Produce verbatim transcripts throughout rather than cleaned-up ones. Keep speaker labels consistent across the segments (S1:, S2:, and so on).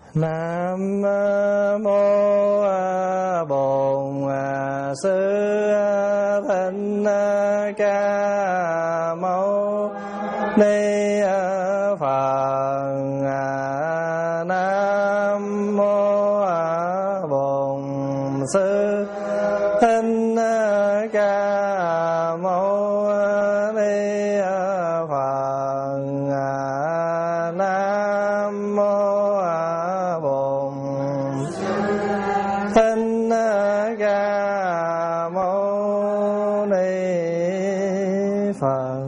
S1: Nam mô Bổn Sư Thích Ca Mâu Ni Phật. Nam mô Bổn Sư Thích Ca Mâu Ni Phật. Nam mô Bổn Thích Ca Mâu Ni Phật.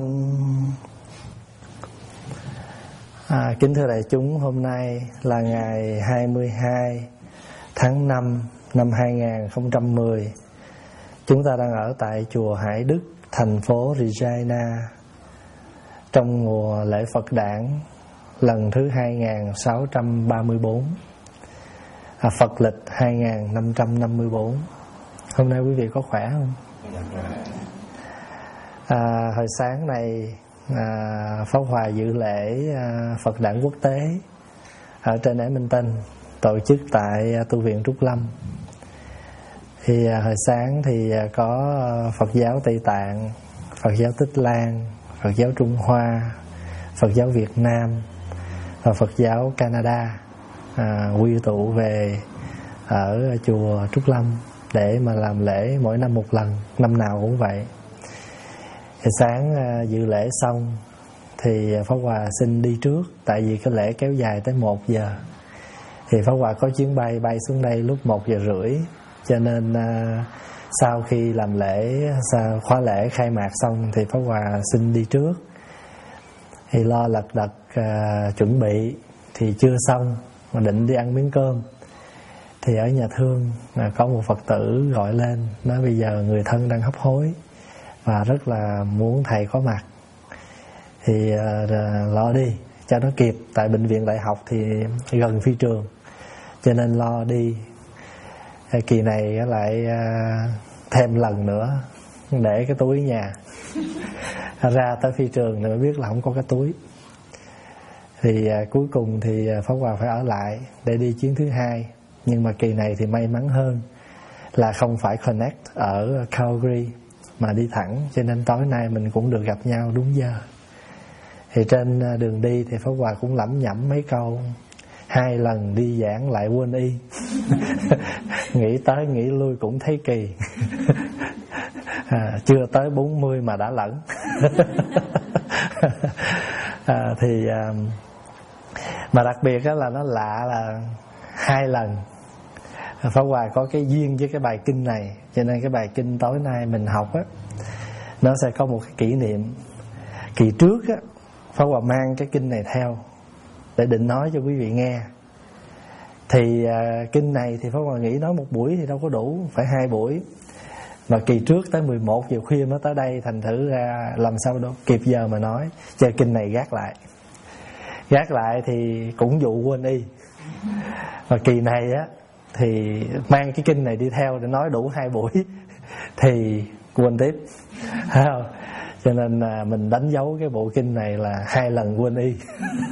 S1: À, kính thưa đại chúng, hôm nay là ngày hai mươi hai tháng năm năm hai nghìn không trăm mười. Chúng ta đang ở tại chùa Hải Đức, thành phố Regina, trong mùa lễ Phật đản lần thứ hai nghìn sáu trăm ba mươi bốn, à, Phật lịch hai nghìn năm trăm năm mươi bốn. Hôm nay quý vị có khỏe không? À, hồi sáng này à, Pháp Hòa dự lễ à, Phật đản quốc tế ở trên Ái Minh Tinh, tổ chức tại à, tu viện Trúc Lâm. Thì à, hồi sáng thì à, có Phật giáo Tây Tạng, Phật giáo Tích Lan, Phật giáo Trung Hoa, Phật giáo Việt Nam và Phật giáo Canada à, quy tụ về ở chùa Trúc Lâm để mà làm lễ mỗi năm một lần, năm nào cũng vậy. Thì sáng à, dự lễ xong thì Pháp Hòa xin đi trước, tại vì cái lễ kéo dài tới một giờ. Thì Pháp Hòa có chuyến bay bay xuống đây lúc một giờ rưỡi, cho nên à, sau khi làm lễ, sau khóa lễ khai mạc xong thì Pháp Hòa xin đi trước. Thì lo lật đật à, chuẩn bị thì chưa xong mà định đi ăn miếng cơm. Thì ở nhà thương à, có một Phật tử gọi lên nói bây giờ người thân đang hấp hối và rất là muốn thầy có mặt. Thì à, lo đi cho nó kịp, tại bệnh viện đại học thì gần phi trường, cho nên lo đi. Kỳ này lại à, thêm lần nữa để cái túi nhà ra tới phi trường thì mới biết là không có cái túi. Thì à, cuối cùng thì Pháp Hòa phải ở lại để đi chuyến thứ hai. Nhưng mà kỳ này thì may mắn hơn là không phải connect ở Calgary mà đi thẳng, cho nên tối nay mình cũng được gặp nhau đúng giờ. Thì trên đường đi thì Pháp Hòa cũng lẩm nhẩm mấy câu, hai lần đi giảng lại quên y. Nghĩ tới nghĩ lui cũng thấy kỳ. À, chưa tới bốn mươi mà đã lẫn. à, thì à, mà đặc biệt là nó lạ là hai lần Pháp Hòa có cái duyên với cái bài kinh này, cho nên cái bài kinh tối nay mình học á, nó sẽ có một cái kỷ niệm. Kỳ trước á, Pháp Hòa mang cái kinh này theo để định nói cho quý vị nghe. Thì à, kinh này thì Pháp Hòa nghĩ nói một buổi thì đâu có đủ, phải hai buổi. Mà kỳ trước tới mười một giờ khuya mới tới đây, thành thử ra làm sao đâu kịp giờ mà nói. Chơi kinh này gác lại. Gác lại thì cũng dụ quên y. Và kỳ này á thì mang cái kinh này đi theo để nói đủ hai buổi thì quên tiếp. Thấy không? Cho nên là mình đánh dấu cái bộ kinh này là hai lần quên y.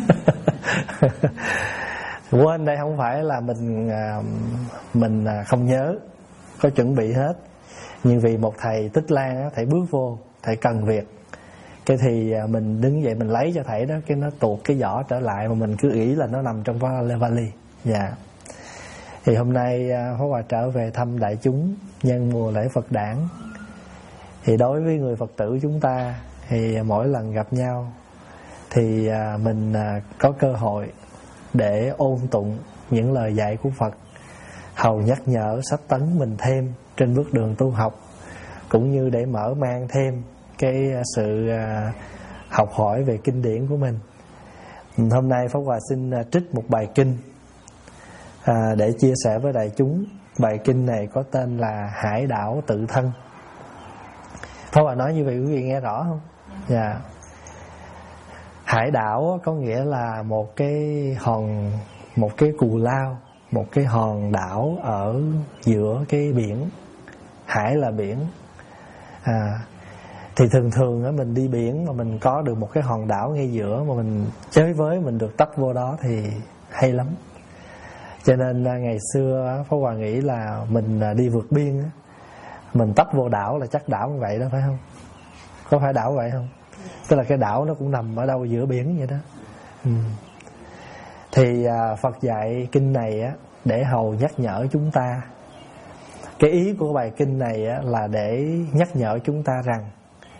S1: Quên đây không phải là mình mình không nhớ, có chuẩn bị hết. Nhưng vì một thầy Tích Lan, thầy bước vô, thầy cần việc, cái thì mình đứng dậy mình lấy cho thầy đó, cái nó tuột cái vỏ trở lại mà mình cứ nghĩ là nó nằm trong vali. Dạ. Thì hôm nay Pháp Hòa trở về thăm đại chúng nhân mùa lễ Phật đản. Thì đối với người Phật tử chúng ta thì mỗi lần gặp nhau thì mình có cơ hội để ôn tụng những lời dạy của Phật, hầu nhắc nhở sách tấn mình thêm trên bước đường tu học, cũng như để mở mang thêm cái sự học hỏi về kinh điển của mình. Hôm nay Pháp Hòa xin trích một bài kinh à, để chia sẻ với đại chúng. Bài kinh này có tên là Hải Đảo Tự Thân. Pháp Hòa nói như vậy quý vị nghe rõ không? Dạ. Yeah. Hải đảo có nghĩa là một cái hòn, một cái cù lao, một cái hòn đảo ở giữa cái biển. Hải là biển. À, thì thường thường á mình đi biển mà mình có được một cái hòn đảo ngay giữa mà mình chơi với, mình được tấp vô đó thì hay lắm. Cho nên ngày xưa Pháp Hòa nghĩ là mình đi vượt biên, mình tấp vô đảo là chắc đảo như vậy đó, phải không? Có phải đảo vậy không? Tức là cái đảo nó cũng nằm ở đâu giữa biển vậy đó. ừ. Thì Phật dạy kinh này á, để hầu nhắc nhở chúng ta. Cái ý của bài kinh này á, là để nhắc nhở chúng ta rằng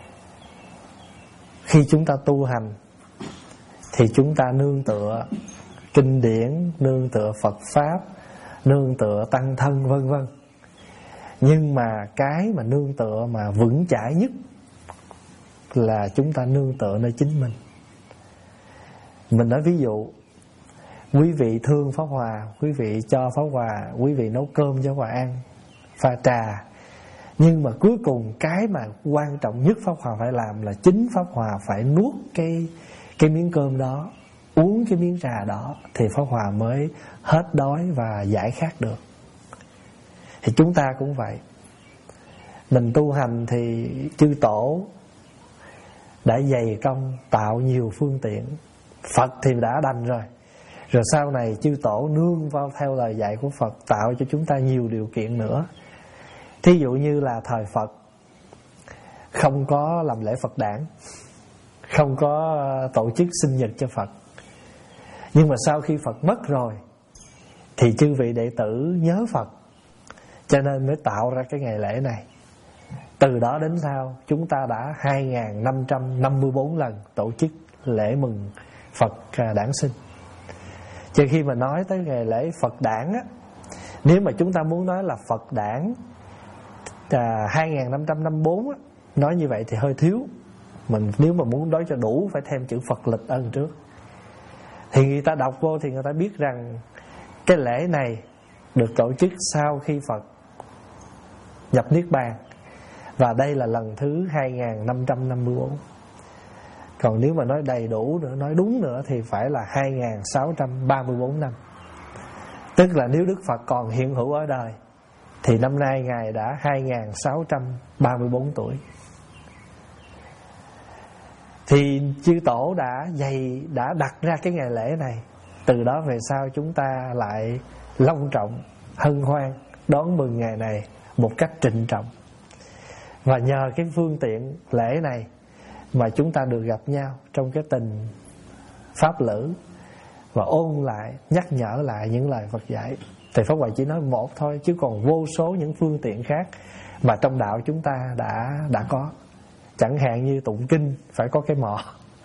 S1: khi chúng ta tu hành thì chúng ta nương tựa kinh điển, nương tựa Phật Pháp, nương tựa tăng thân vân vân. Nhưng mà cái mà nương tựa mà vững chãi nhất là chúng ta nương tựa nơi chính mình. Mình nói ví dụ, quý vị thương Pháp Hòa, quý vị cho Pháp Hòa, quý vị nấu cơm cho Pháp Hòa ăn, pha trà. Nhưng mà cuối cùng cái mà quan trọng nhất Pháp Hòa phải làm là chính Pháp Hòa phải nuốt cái, cái miếng cơm đó, uống cái miếng trà đó, thì Pháp Hòa mới hết đói và giải khát được. Thì chúng ta cũng vậy. Mình tu hành thì chư tổ đã dày công tạo nhiều phương tiện. Phật thì đã đành rồi. Rồi sau này chư tổ nương vào theo lời dạy của Phật, tạo cho chúng ta nhiều điều kiện nữa. Thí dụ như là thời Phật không có làm lễ Phật đản, không có tổ chức sinh nhật cho Phật. Nhưng mà sau khi Phật mất rồi thì chư vị đệ tử nhớ Phật, cho nên mới tạo ra cái ngày lễ này. Từ đó đến sau chúng ta đã hai nghìn năm trăm năm mươi bốn lần tổ chức lễ mừng Phật đản sinh. Cho khi mà nói tới ngày lễ Phật đản á, nếu mà chúng ta muốn nói là Phật đản à, hai nghìn năm trăm năm mươi bốn á, nói như vậy thì hơi thiếu. Mình nếu mà muốn nói cho đủ phải thêm chữ Phật lịch ân trước. Thì người ta đọc vô thì người ta biết rằng cái lễ này được tổ chức sau khi Phật nhập Niết Bàn, và đây là lần thứ hai nghìn năm trăm năm mươi bốn. Còn nếu mà nói đầy đủ nữa, nói đúng nữa thì phải là hai nghìn sáu trăm ba mươi bốn năm. Tức là nếu Đức Phật còn hiện hữu ở đời thì năm nay Ngài đã hai nghìn sáu trăm ba mươi bốn tuổi. Thì chư tổ đã dày đã đặt ra cái ngày lễ này. Từ đó về sau chúng ta lại long trọng, hân hoan đón mừng ngày này một cách trịnh trọng. Và nhờ cái phương tiện lễ này mà chúng ta được gặp nhau trong cái tình pháp lữ, và ôn lại, nhắc nhở lại những lời Phật dạy. Thì Pháp Hòa chỉ nói một thôi, chứ còn vô số những phương tiện khác mà trong đạo chúng ta đã đã có. Chẳng hạn như tụng kinh phải có cái mõ.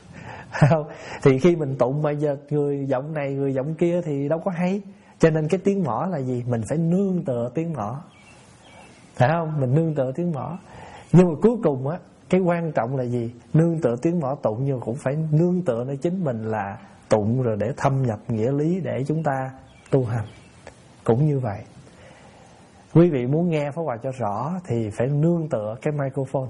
S1: Thì khi mình tụng bây giờ người giọng này người giọng kia thì đâu có hay. Cho nên cái tiếng mõ là gì? Mình phải nương tựa tiếng mõ, phải không? Mình nương tựa tiếng mõ. Nhưng mà cuối cùng á, cái quan trọng là gì? Nương tựa tiếng mõ tụng, nhưng cũng phải nương tựa nơi chính mình là tụng rồi để thâm nhập nghĩa lý để chúng ta tu hành. Cũng như vậy, quý vị muốn nghe Pháp Hòa cho rõ thì phải nương tựa cái microphone,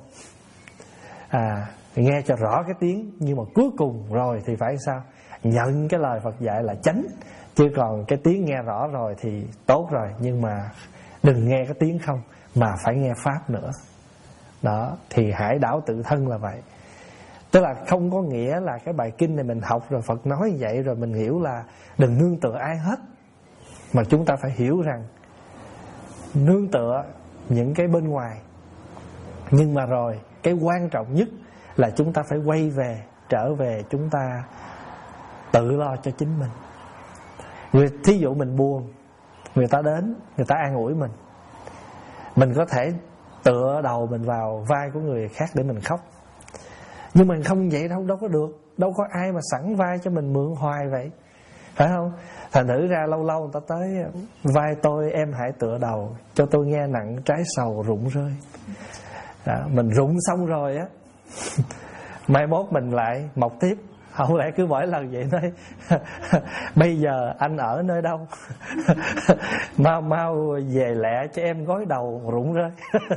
S1: à, nghe cho rõ cái tiếng. Nhưng mà cuối cùng rồi thì phải sao? Nhận cái lời Phật dạy là chánh. Chứ còn cái tiếng nghe rõ rồi thì tốt rồi, nhưng mà đừng nghe cái tiếng không, mà phải nghe Pháp nữa. Đó, thì hải đảo tự thân là vậy. Tức là không có nghĩa là cái bài kinh này mình học rồi Phật nói như vậy rồi mình hiểu là đừng nương tựa ai hết. Mà chúng ta phải hiểu rằng nương tựa những cái bên ngoài, nhưng mà rồi cái quan trọng nhất là chúng ta phải quay về, trở về chúng ta tự lo cho chính mình. Người, thí dụ mình buồn, người ta đến, người ta an ủi mình, mình có thể tựa đầu mình vào vai của người khác để mình khóc. Nhưng mình không vậy đâu, đâu có được. Đâu có ai mà sẵn vai cho mình mượn hoài vậy, phải không? Thành thử ra lâu lâu người ta tới, vai tôi em hãy tựa đầu, cho tôi nghe nặng trái sầu rụng rơi. Đó, mình rụng xong rồi á, mai mốt mình lại mọc tiếp. Không lẽ cứ mỗi lần vậy nói bây giờ anh ở nơi đâu? Mau mau về lẹ cho em gối đầu rụng rơi.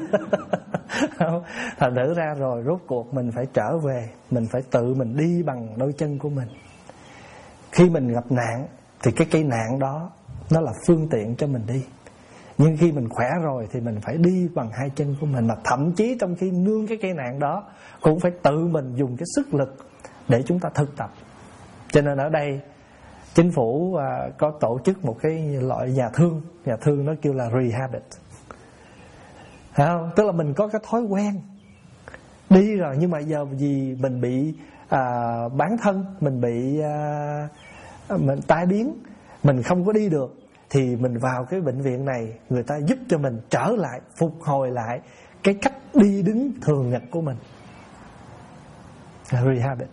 S1: Thành thử ra rồi rốt cuộc mình phải trở về, mình phải tự mình đi bằng đôi chân của mình. Khi mình gặp nạn thì cái cây nạn đó nó là phương tiện cho mình đi. Nhưng khi mình khỏe rồi thì mình phải đi bằng hai chân của mình. Mà thậm chí trong khi nương cái cây nạn đó cũng phải tự mình dùng cái sức lực để chúng ta thực tập. Cho nên ở đây Chính phủ à, có tổ chức một cái loại nhà thương, nhà thương nó kêu là rehabilit, không? Tức là mình có cái thói quen đi rồi, nhưng mà giờ vì mình bị à, bán thân, mình bị à, mình tai biến, mình không có đi được, thì mình vào cái bệnh viện này, người ta giúp cho mình trở lại, phục hồi lại cái cách đi đứng thường nhật của mình. Rehabilit.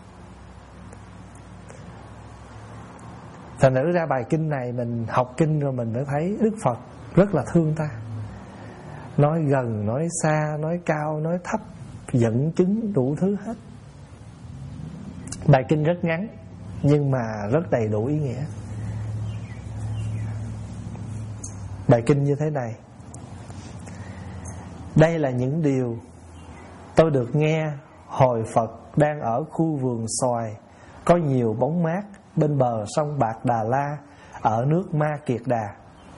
S1: Thành nữ ra bài kinh này mình học kinh rồi mình mới thấy Đức Phật rất là thương ta. Nói gần, nói xa, nói cao, nói thấp, dẫn chứng đủ thứ hết. Bài kinh rất ngắn nhưng mà rất đầy đủ ý nghĩa. Bài kinh như thế này: đây là những điều tôi được nghe hồi Phật đang ở khu vườn xoài có nhiều bóng mát bên bờ sông Bạc Đà La ở nước Ma Kiệt Đà.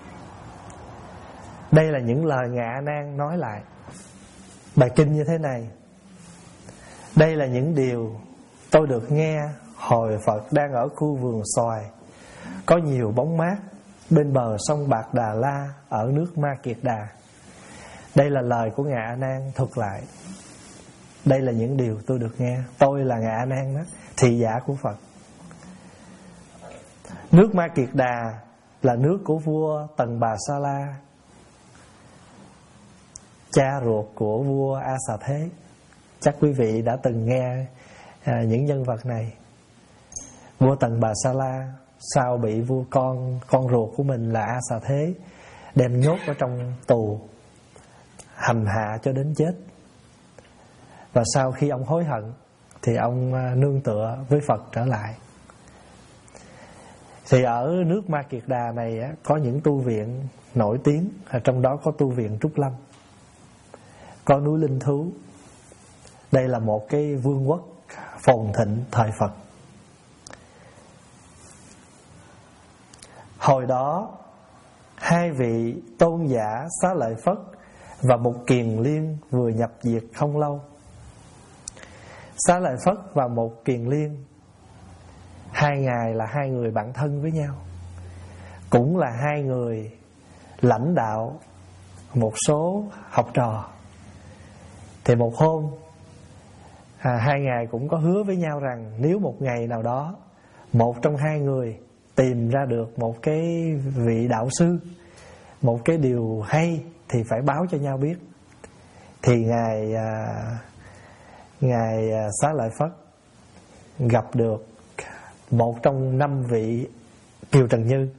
S1: Đây là những lời Ngài A Nan nói lại. Bài kinh như thế này: đây là những điều tôi được nghe hồi Phật đang ở khu vườn xoài có nhiều bóng mát bên bờ sông Bạc Đà La ở nước Ma Kiệt Đà. Đây là lời của Ngài A Nan thuật lại. Đây là những điều tôi được nghe. Tôi là Ngài A Nan đó, thị giả của Phật. Nước Ma Kiệt Đà là nước của vua Tần Bà Sa La, cha ruột của vua A Xà Thế. Chắc quý vị đã từng nghe à, những nhân vật này. Vua Tần Bà Sa La sau bị vua con con ruột của mình là A Xà Thế đem nhốt ở trong tù, hành hạ cho đến chết. Và sau khi ông hối hận thì ông nương tựa với Phật trở lại. Thì ở nước Ma Kiệt Đà này á, có những tu viện nổi tiếng, trong đó có tu viện Trúc Lâm, có núi Linh Thú. Đây là một cái vương quốc phồn thịnh thời Phật. Hồi đó hai vị tôn giả Xá Lợi Phất và Mục Kiền Liên vừa nhập diệt không lâu. Xá Lợi Phất và Mục Kiền Liên, hai ngài là hai người bạn thân với nhau, cũng là hai người lãnh đạo một số học trò. Thì một hôm à, hai ngài cũng có hứa với nhau rằng nếu một ngày nào đó một trong hai người tìm ra được một cái vị đạo sư, một cái điều hay thì phải báo cho nhau biết. Thì ngài à, ngài à, Xá Lợi Phất gặp được một trong năm vị Kiều Trần Như.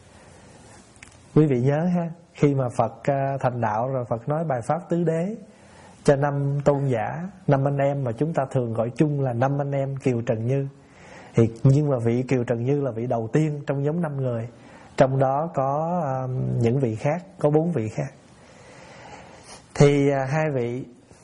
S1: Quý vị nhớ ha, khi mà Phật à, thành đạo rồi, Phật nói bài pháp tứ đế cho năm tôn giả, năm anh em mà chúng ta thường gọi chung là năm anh em Kiều Trần Như. Thì nhưng mà vị Kiều Trần Như là vị đầu tiên trong nhóm năm người. Trong đó có um, những vị khác, có bốn vị khác. Thì uh, hai vị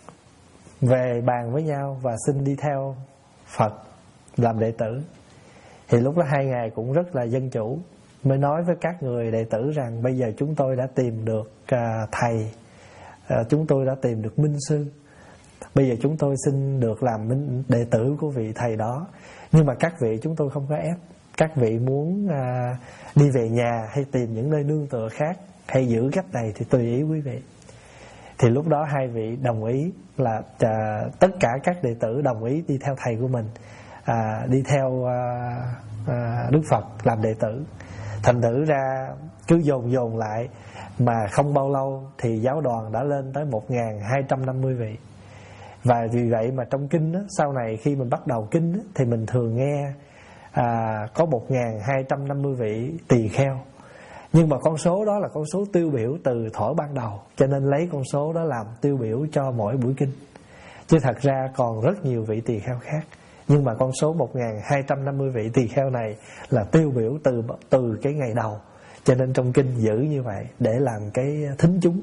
S1: về bàn với nhau và xin đi theo Phật làm đệ tử. Thì lúc đó hai ngài cũng rất là dân chủ, mới nói với các người đệ tử rằng bây giờ chúng tôi đã tìm được uh, thầy, uh, chúng tôi đã tìm được minh sư. Bây giờ chúng tôi xin được làm minh đệ tử của vị thầy đó. Nhưng mà các vị chúng tôi không có ép. Các vị muốn à, đi về nhà hay tìm những nơi nương tựa khác, hay giữ cách này thì tùy ý quý vị. Thì lúc đó hai vị đồng ý là à, tất cả các đệ tử đồng ý đi theo thầy của mình, à, đi theo à, à, Đức Phật làm đệ tử. Thành thử ra cứ dồn dồn lại mà không bao lâu thì giáo đoàn đã lên tới một nghìn hai trăm năm mươi vị. Và vì vậy mà trong kinh đó, sau này khi mình bắt đầu kinh đó, thì mình thường nghe à, có một nghìn hai trăm năm mươi vị tỳ kheo. Nhưng mà con số đó là con số tiêu biểu từ thuở ban đầu, cho nên lấy con số đó làm tiêu biểu cho mỗi buổi kinh. Chứ thật ra còn rất nhiều vị tỳ kheo khác. Nhưng mà con số một nghìn hai trăm năm mươi vị tỳ kheo này là tiêu biểu từ, từ cái ngày đầu. Cho nên trong kinh giữ như vậy để làm cái thính chúng.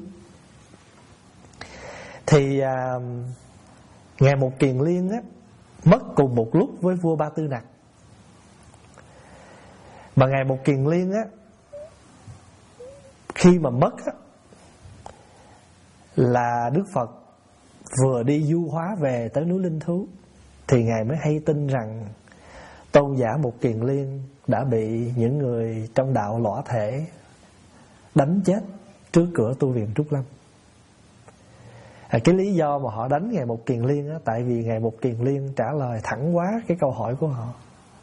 S1: Thì à, Ngài Mục Kiền Liên á, mất cùng một lúc với vua Ba Tư Nặc. Mà Ngài Mục Kiền Liên á, khi mà mất á, là Đức Phật vừa đi du hóa về tới núi Linh Thú. Thì Ngài mới hay tin rằng tôn giả Mục Kiền Liên đã bị những người trong đạo lõa thể đánh chết trước cửa tu viện Trúc Lâm. À, cái lý do mà họ đánh Ngài Mục Kiền Liên á, tại vì Ngài Mục Kiền Liên trả lời thẳng quá cái câu hỏi của họ.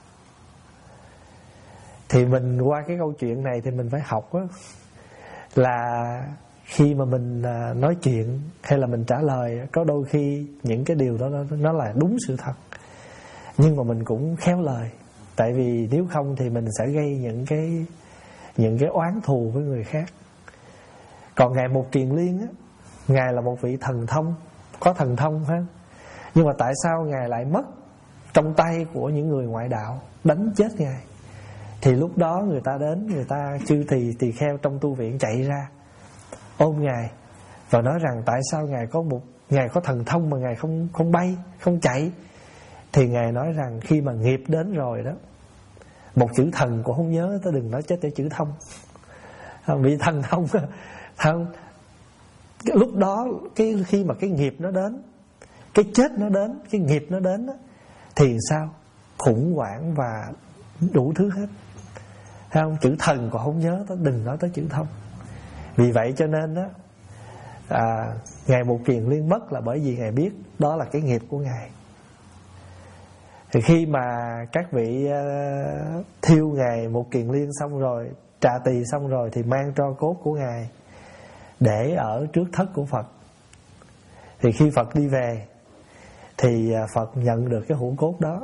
S1: Thì mình qua cái câu chuyện này thì mình phải học á, là khi mà mình nói chuyện hay là mình trả lời, có đôi khi những cái điều đó nó là đúng sự thật, nhưng mà mình cũng khéo lời. Tại vì nếu không thì mình sẽ gây những cái những cái oán thù với người khác. Còn Ngài Mục Kiền Liên á, Ngài là một vị thần thông, có thần thông ha, nhưng mà tại sao Ngài lại mất trong tay của những người ngoại đạo đánh chết Ngài? Thì lúc đó người ta đến, người ta chư tỳ tỳ kheo trong tu viện chạy ra ôm Ngài và nói rằng tại sao Ngài có một Ngài có thần thông mà Ngài không không bay, không chạy. Thì Ngài nói rằng khi mà nghiệp đến rồi đó, một chữ thần cũng không nhớ, ta đừng nói chết tới chữ thông. Vì thần thông không, lúc đó cái khi mà cái nghiệp nó đến, cái chết nó đến, cái nghiệp nó đến đó, thì sao? Khủng hoảng và đủ thứ hết. Không, chữ thần còn không nhớ, ta đừng nói tới chữ thông. Vì vậy cho nên đó, à, Ngài Mục Kiền Liên mất là bởi vì Ngài biết đó là cái nghiệp của Ngài. Thì khi mà các vị uh, thiêu Ngài Mục Kiền Liên xong rồi, trà tỳ xong rồi, thì mang tro cốt của Ngài để ở trước thất của Phật. Thì khi Phật đi về thì Phật nhận được cái hũ cốt đó.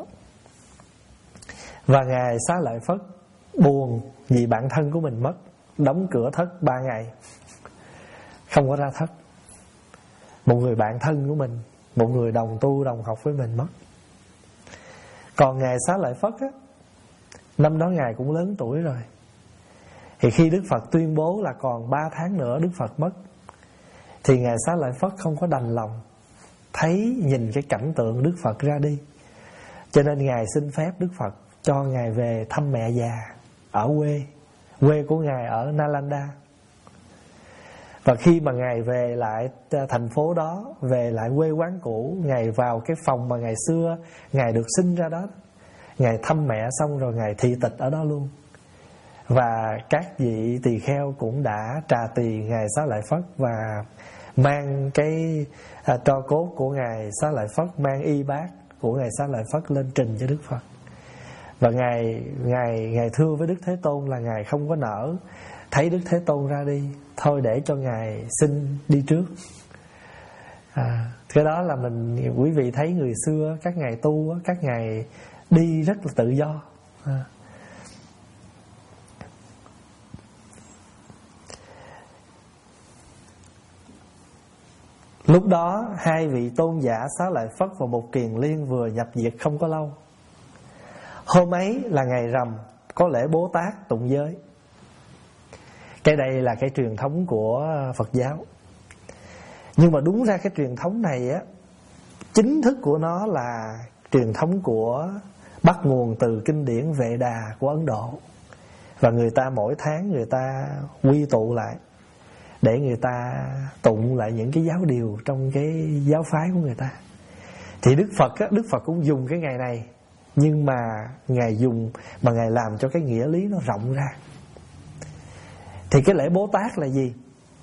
S1: Và Ngài Xá Lợi Phất buồn vì bạn thân của mình mất, đóng cửa thất ba ngày, không có ra thất. Một người bạn thân của mình, một người đồng tu đồng học với mình mất. Còn Ngài Xá Lợi Phất á, năm đó Ngài cũng lớn tuổi rồi. Thì khi Đức Phật tuyên bố là còn ba tháng nữa Đức Phật mất, thì Ngài Xá Lợi Phất không có đành lòng thấy nhìn cái cảnh tượng Đức Phật ra đi. Cho nên Ngài xin phép Đức Phật cho Ngài về thăm mẹ già ở quê. Quê của Ngài ở Nalanda. Và khi mà Ngài về lại thành phố đó, về lại quê quán cũ, Ngài vào cái phòng mà ngày xưa Ngài được sinh ra đó, Ngài thăm mẹ xong rồi Ngài thị tịch ở đó luôn. Và các vị tỳ kheo cũng đã trà tỳ Ngài Xá Lợi Phất và mang cái à, tro cốt của Ngài Xá Lợi Phất, mang y bát của Ngài Xá Lợi Phất lên trình cho Đức Phật. Và Ngài Ngài Ngài thưa với Đức Thế Tôn là Ngài không có nỡ thấy Đức Thế Tôn ra đi, thôi để cho Ngài xin đi trước. À, cái đó là mình, quý vị thấy người xưa các ngài tu, các ngài đi rất là tự do. À. Lúc đó hai vị tôn giả Xá Lợi Phất và Mục Kiền Liên vừa nhập diệt không có lâu. Hôm ấy là ngày rằm, có lễ Bố Tát tụng giới. Cái đây là cái truyền thống của Phật giáo. Nhưng mà đúng ra cái truyền thống này á, chính thức của nó là truyền thống của bắt nguồn từ kinh điển Vệ Đà của Ấn Độ. Và người ta mỗi tháng người ta quy tụ lại để người ta tụng lại những cái giáo điều trong cái giáo phái của người ta. Thì Đức Phật á, Đức Phật cũng dùng cái ngày này, nhưng mà Ngài dùng mà Ngài làm cho cái nghĩa lý nó rộng ra. Thì cái lễ Bố Tát là gì?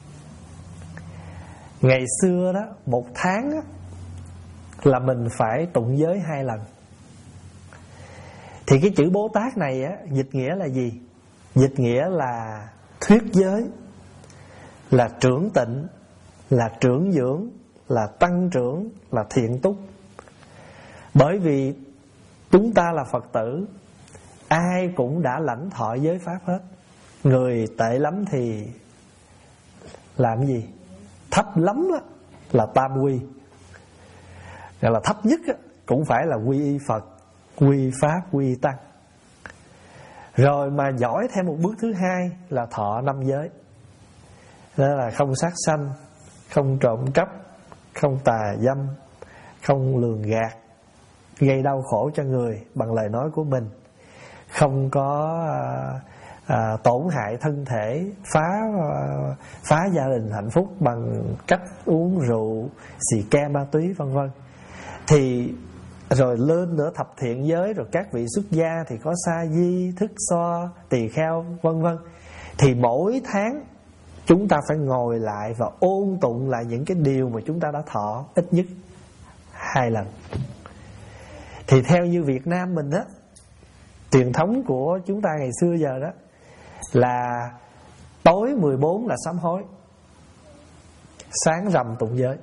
S1: Ngày xưa đó, một tháng á, là mình phải tụng giới hai lần. Thì cái chữ Bố Tát này á, dịch nghĩa là gì? Dịch nghĩa là thuyết giới, là trưởng tịnh, là trưởng dưỡng, là tăng trưởng, là thiện túc. Bởi vì chúng ta là Phật tử, ai cũng đã lãnh thọ giới pháp hết. Người tệ lắm thì làm gì? Thấp lắm đó, là tam quy. Gọi là thấp nhất đó, cũng phải là quy y Phật, quy pháp, quy tăng. Rồi mà giỏi thêm một bước thứ hai là thọ năm giới. Đó là không sát sanh, không trộm cắp, không tà dâm, không lường gạt, gây đau khổ cho người bằng lời nói của mình, không có à, à, tổn hại thân thể, phá à, phá gia đình hạnh phúc bằng cách uống rượu, xì ke, ma túy vân vân. Thì Rồi lên nữa thập thiện giới, rồi các vị xuất gia thì có sa di, thức so, tỳ kheo vân vân. Thì mỗi tháng chúng ta phải ngồi lại và ôn tụng lại những cái điều mà chúng ta đã thọ ít nhất hai lần. Thì theo như Việt Nam mình á, truyền thống của chúng ta ngày xưa giờ đó là tối mười bốn là sám hối, sáng rằm tụng giới.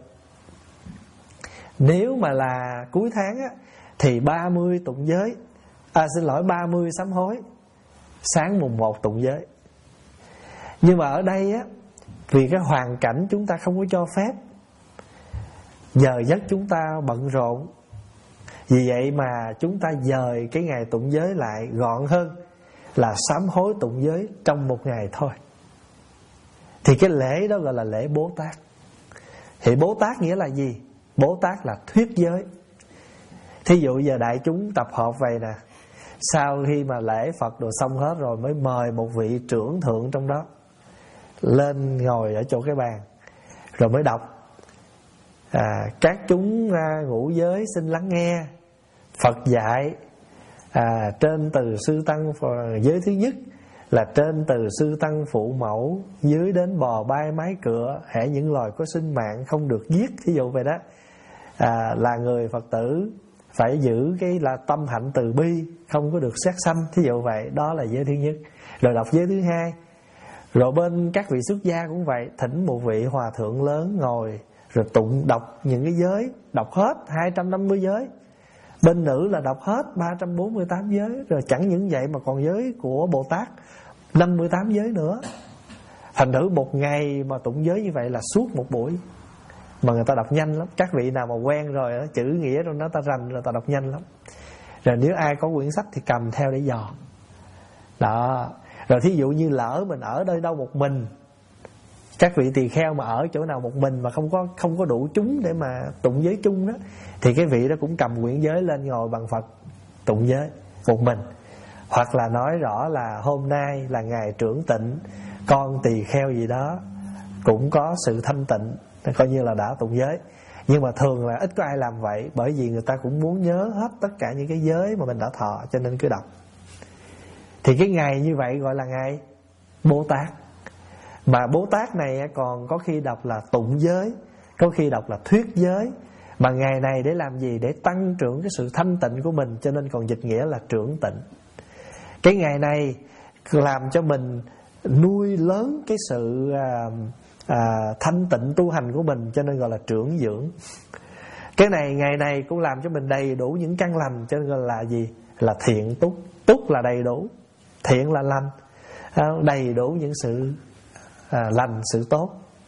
S1: Nếu mà là cuối tháng á, thì ba mươi tụng giới, à xin lỗi ba mươi sám hối, sáng mùng một tụng giới. Nhưng mà ở đây á, vì cái hoàn cảnh chúng ta không có cho phép, giờ giấc chúng ta bận rộn, vì vậy mà chúng ta dời cái ngày tụng giới lại gọn hơn là sám hối tụng giới trong một ngày thôi. Thì cái lễ đó gọi là lễ Bố Tát. Thì Bố Tát nghĩa là gì? Bố Tát là thuyết giới. Thí dụ giờ đại chúng tập hợp vậy nè, sau khi mà lễ Phật đồ xong hết rồi mới mời một vị trưởng thượng trong đó lên ngồi ở chỗ cái bàn, rồi mới đọc à, các chúng à, ngũ giới xin lắng nghe Phật dạy à, trên từ sư tăng. Giới thứ nhất là trên từ sư tăng phụ mẫu, dưới đến bò bay mái cửa, hễ những loài có sinh mạng không được giết. Thí dụ vậy đó, à, là người Phật tử phải giữ cái là tâm hạnh từ bi, không có được sát sanh. Thí dụ vậy, đó là giới thứ nhất. Rồi đọc giới thứ hai. Rồi bên các vị xuất gia cũng vậy, thỉnh một vị hòa thượng lớn ngồi, rồi tụng đọc những cái giới, đọc hết hai trăm năm mươi giới. Bên nữ là đọc hết ba trăm bốn mươi tám giới. Rồi chẳng những vậy mà còn giới của Bồ Tát năm mươi tám giới nữa. Thành thử một ngày mà tụng giới như vậy là suốt một buổi. Mà người ta đọc nhanh lắm. Các vị nào mà quen rồi, chữ nghĩa trong đó ta rành rồi, ta đọc nhanh lắm. Rồi nếu ai có quyển sách thì cầm theo để dò. Đó. Rồi thí dụ như lỡ mình ở nơi đâu một mình, các vị tỳ kheo mà ở chỗ nào một mình mà không có không có đủ chúng để mà tụng giới chung đó, thì cái vị đó cũng cầm quyển giới lên ngồi bằng Phật tụng giới một mình. Hoặc là nói rõ là hôm nay là ngày trưởng tịnh, con tỳ kheo gì đó cũng có sự thanh tịnh, coi như là đã tụng giới. Nhưng mà thường là ít có ai làm vậy, bởi vì người ta cũng muốn nhớ hết tất cả những cái giới mà mình đã thọ, cho nên cứ đọc. Thì cái ngày như vậy gọi là ngày Bố Tát. Mà Bố Tát này còn có khi đọc là tụng giới, có khi đọc là thuyết giới. Mà ngày này để làm gì? Để tăng trưởng cái sự thanh tịnh của mình, cho nên còn dịch nghĩa là trưởng tịnh. Cái ngày này làm cho mình nuôi lớn cái sự à, à, thanh tịnh tu hành của mình, cho nên gọi là trưởng dưỡng. Cái này ngày này cũng làm cho mình đầy đủ những căn lành, cho nên gọi là gì? Là thiện túc. Túc là đầy đủ, thiện là lành, à, đầy đủ những sự à, lành, sự tốt.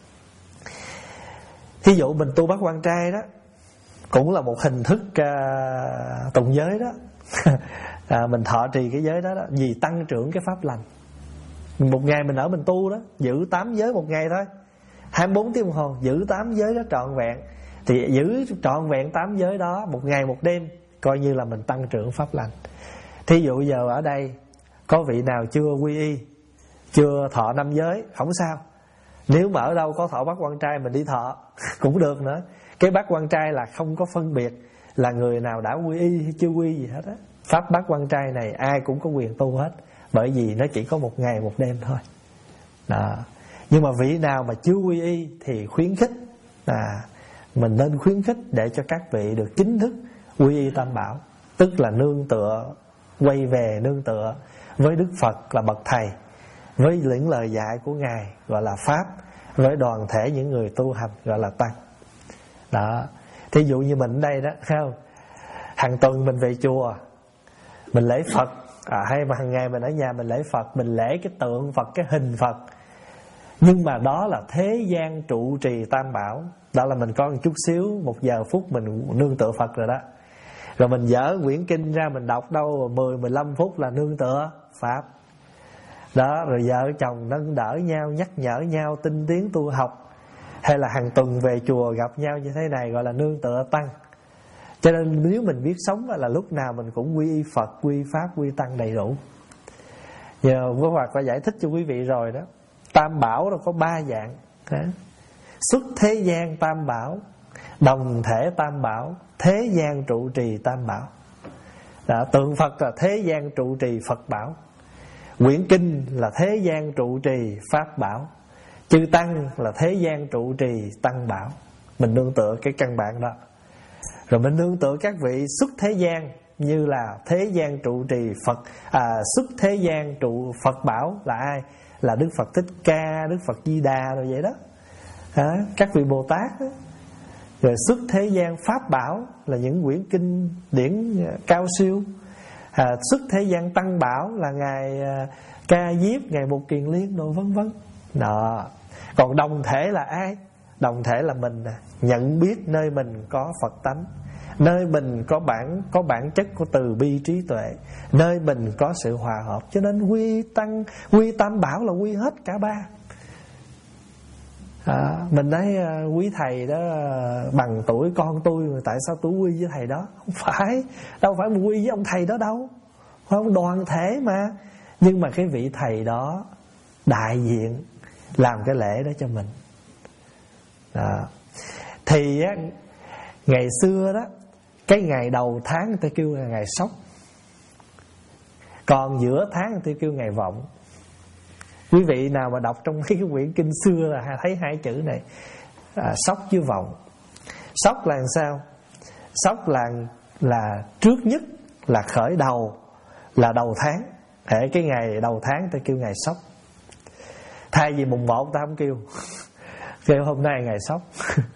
S1: Thí dụ mình tu Bát Quan Trai đó, cũng là một hình thức à, tụng giới đó. à, Mình thọ trì cái giới đó, đó vì tăng trưởng cái pháp lành. Một ngày mình ở mình tu đó, giữ tám giới một ngày thôi, hai mươi bốn tiếng đồng hồ, giữ tám giới đó trọn vẹn. Thì giữ trọn vẹn tám giới đó một ngày một đêm, coi như là mình tăng trưởng pháp lành. Thí dụ giờ ở đây có vị nào chưa quy y, chưa thọ năm giới, không sao. Nếu mà ở đâu có thọ Bát Quan Trai mình đi thọ cũng được nữa. Cái Bát Quan Trai là không có phân biệt là người nào đã quy y hay chưa quy gì hết á. Pháp Bát Quan Trai này ai cũng có quyền tu hết, bởi vì nó chỉ có một ngày một đêm thôi đó. Nhưng mà vị nào mà chưa quy y thì khuyến khích, à, mình nên khuyến khích để cho các vị được chính thức quy y Tam Bảo. Tức là nương tựa, quay về nương tựa với Đức Phật là bậc thầy, với những lời dạy của Ngài gọi là Pháp, với đoàn thể những người tu hành gọi là Tăng đó. Thí dụ như mình ở đây đó, thấy không? Hàng tuần mình về chùa, mình lễ Phật, à, hay mà hàng ngày mình ở nhà mình lễ Phật, mình lễ cái tượng Phật, cái hình Phật. Nhưng mà đó là thế gian trụ trì Tam Bảo. Đó là mình có một chút xíu, một giờ phút mình nương tựa Phật rồi đó. Rồi mình dở quyển kinh ra mình đọc đâu mười mười lăm phút là nương tựa Pháp đó. Rồi vợ chồng nâng đỡ nhau, nhắc nhở nhau tinh tiến tu học, hay là hàng tuần về chùa gặp nhau như thế này gọi là nương tựa Tăng. Cho nên nếu mình biết sống là lúc nào mình cũng quy y Phật, quy Pháp, quy Tăng đầy đủ. Giờ Pháp Hòa đã giải thích cho quý vị rồi đó. Tam Bảo nó có ba dạng đó. Xuất thế gian Tam Bảo, đồng thể tam bảo, thế gian trụ trì tam bảo. Đó, tượng Phật là thế gian trụ trì Phật bảo, quyển kinh là thế gian trụ trì Pháp bảo, chư tăng là thế gian trụ trì Tăng bảo. Mình nương tựa cái căn bản đó. Rồi mình nương tựa các vị xuất thế gian, như là thế gian trụ trì Phật à, xuất thế gian trụ Phật bảo là ai? Là Đức Phật Thích Ca, Đức Phật Di Đà rồi vậy đó, à, các vị Bồ Tát đó. Rồi xuất thế gian Pháp bảo là những quyển kinh điển cao siêu, à, xuất thế gian Tăng bảo là ngài à, Ca Diếp, ngài Bột Kiền Liên đồ vân vân đó. Còn đồng thể là ai? Đồng thể là mình nhận biết nơi mình có Phật tánh, nơi mình có bản có bản chất của từ bi trí tuệ, nơi mình có sự hòa hợp. Cho nên quy tăng quy tam bảo là quy hết cả ba. À, mình nói quý thầy đó bằng tuổi con tôi, tại sao tôi quy với thầy đó? Không phải, đâu phải quy với ông thầy đó đâu, không, đoàn thể mà. Nhưng mà cái vị thầy đó đại diện làm cái lễ đó cho mình. Đó. Thì á, ngày xưa đó, cái ngày đầu tháng người ta kêu là ngày Sóc, còn giữa tháng người ta kêu ngày Vọng. Quý vị nào mà đọc trong mấy cái quyển kinh xưa là thấy hai chữ này, à, Sóc với Vọng. Sóc là làm sao? Sóc là là trước nhất, là khởi đầu, là đầu tháng. Hệ cái ngày đầu tháng ta kêu ngày Sóc. Thay vì mùng một ta không kêu, kêu hôm nay ngày Sóc.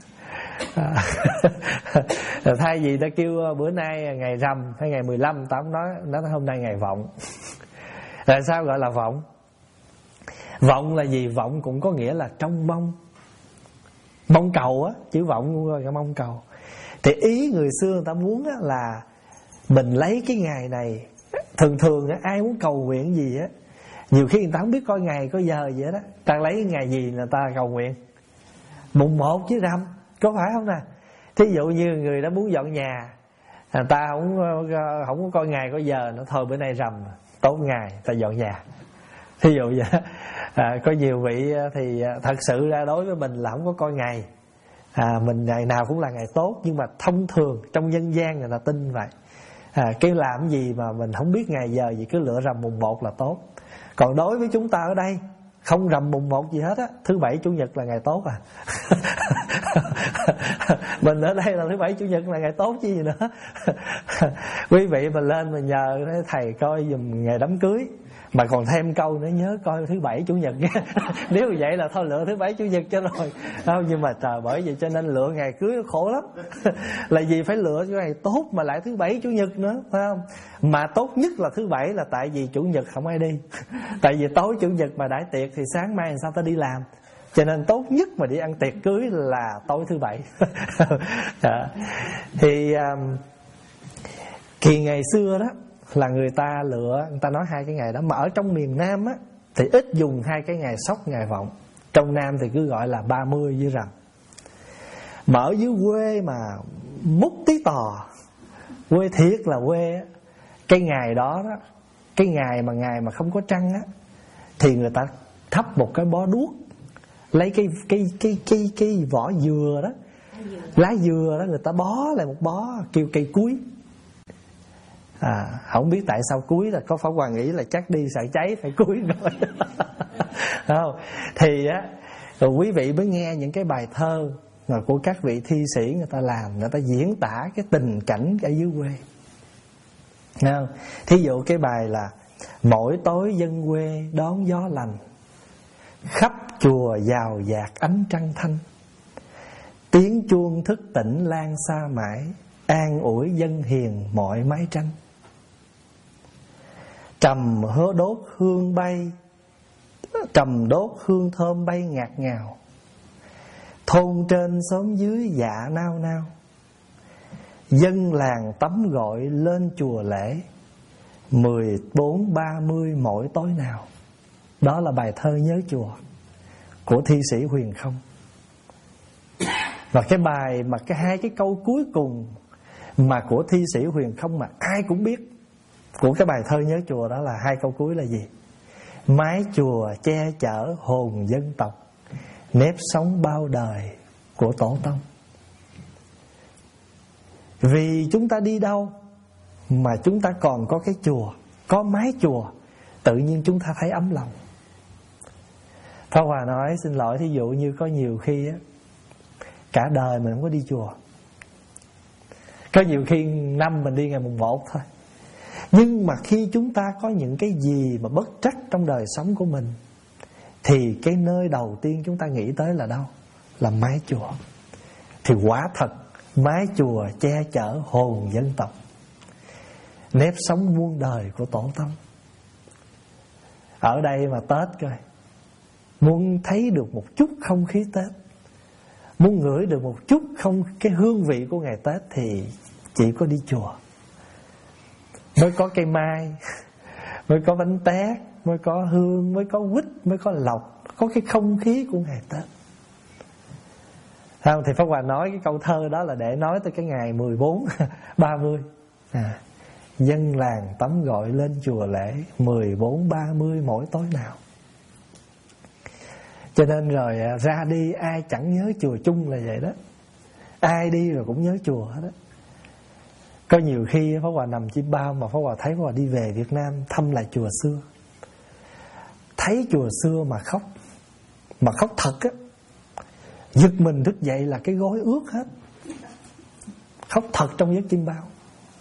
S1: Thay vì ta kêu bữa nay ngày Rằm hay ngày mười lăm, ta không nói, nói hôm nay ngày Vọng. Tại sao gọi là Vọng? Vọng là gì? Vọng cũng có nghĩa là trông mong, mong cầu á, chữ vọng cũng gọi là mong cầu. Thì ý người xưa người ta muốn á là mình lấy cái ngày này. Thường thường á, ai muốn cầu nguyện gì á, nhiều khi người ta không biết coi ngày coi giờ gì đó, ta lấy cái ngày gì người ta cầu nguyện? Mùng một với Rằm, có phải không nè? Thí dụ như người đã muốn dọn nhà, người ta không không có coi ngày coi giờ nữa, thôi bữa nay Rằm tốt ngày ta dọn nhà, thí dụ vậy. À, có nhiều vị thì thật sự ra đối với mình là không có coi ngày, à, mình ngày nào cũng là ngày tốt, nhưng mà thông thường trong nhân gian người ta tin vậy. À, cái làm gì mà mình không biết ngày giờ gì, cứ lựa Rằm mùng một là tốt. Còn đối với chúng ta ở đây không Rằm mùng một gì hết á, thứ bảy chủ nhật là ngày tốt à. Mình ở đây là thứ bảy chủ nhật là ngày tốt chứ gì nữa. Quý vị mình lên mình nhờ thầy coi giùm ngày đám cưới, mà còn thêm câu nữa, nhớ coi thứ bảy chủ nhật nha. Nếu vậy là thôi lựa thứ bảy chủ nhật cho rồi. Không, nhưng mà trời, bởi vậy cho nên lựa ngày cưới nó khổ lắm. Là gì phải lựa cái ngày tốt mà lại thứ bảy chủ nhật nữa, phải không? Mà tốt nhất là thứ bảy là tại vì chủ nhật không ai đi. Tại vì tối chủ nhật mà đãi tiệc thì sáng mai làm sao ta đi làm. Cho nên tốt nhất mà đi ăn tiệc cưới là tối thứ bảy. Thì um, thì ngày xưa đó là người ta lựa, người ta nói hai cái ngày đó. Mà ở trong miền Nam á thì ít dùng hai cái ngày Sóc, ngày Vọng. Trong Nam thì cứ gọi là ba mươi với Rằm. Mà ở dưới quê mà múc tí tò, quê thiệt là quê á, cái ngày đó đó, cái ngày mà ngày mà không có trăng á, thì người ta thắp một cái bó đuốc, lấy cái cái cái cái cái vỏ dừa đó, lá dừa đó, người ta bó lại một bó, kêu cây cuối. À, không biết tại sao cuối, là có Pháp Hòa nghĩ là chắc đi sợ cháy phải cuối rồi. Không, thì á, rồi quý vị mới nghe những cái bài thơ mà của các vị thi sĩ người ta làm, người ta diễn tả cái tình cảnh ở dưới quê. Không? Thí dụ cái bài là mỗi tối dân quê đón gió lành, khắp chùa giàu dạt ánh trăng thanh, tiếng chuông thức tỉnh lan xa mãi, an ủi dân hiền mọi mái tranh. Trầm hứa đốt hương bay, trầm đốt hương thơm bay ngạt ngào, thôn trên xóm dưới dạ nao nao, dân làng tắm gọi lên chùa lễ, mười bốn ba mươi mỗi tối nào. Đó là bài thơ Nhớ Chùa của thi sĩ Huyền Không. Và cái bài mà cái hai cái câu cuối cùng mà của thi sĩ Huyền Không mà ai cũng biết của cái bài thơ Nhớ Chùa, đó là hai câu cuối là gì? Mái chùa che chở hồn dân tộc, nếp sống bao đời của tổ tông. Vì chúng ta đi đâu mà chúng ta còn có cái chùa, có mái chùa, tự nhiên chúng ta thấy ấm lòng. Pháp Hòa nói xin lỗi, thí dụ như có nhiều khi á, cả đời mình không có đi chùa. Có nhiều khi năm mình đi ngày mùng một thôi. Nhưng mà khi chúng ta có những cái gì mà bất trắc trong đời sống của mình, thì cái nơi đầu tiên chúng ta nghĩ tới là đâu? Là mái chùa. Thì quả thật mái chùa che chở hồn dân tộc, nếp sống muôn đời của tổ tông. Ở đây mà Tết coi, muốn thấy được một chút không khí Tết, muốn ngửi được một chút không cái hương vị của ngày Tết, thì chỉ có đi chùa mới có cây mai, mới có bánh tét, mới có hương, mới có quýt, mới có lộc, có cái không khí của ngày Tết. Không, thì Pháp Hòa nói cái câu thơ đó là để nói tới cái ngày mười bốn, ba mươi. À, dân làng tắm gọi lên chùa lễ, mười bốn, ba mươi mỗi tối nào. Cho nên rồi ra đi ai chẳng nhớ chùa chung là vậy đó. Ai đi rồi cũng nhớ chùa hết đó. Có nhiều khi Pháp Hòa nằm chim bao mà Pháp Hòa thấy Pháp Hòa đi về Việt Nam thăm lại chùa xưa, thấy chùa xưa mà khóc, mà khóc thật á. Giật mình thức dậy là cái gối ướt hết, khóc thật trong giấc chim bao.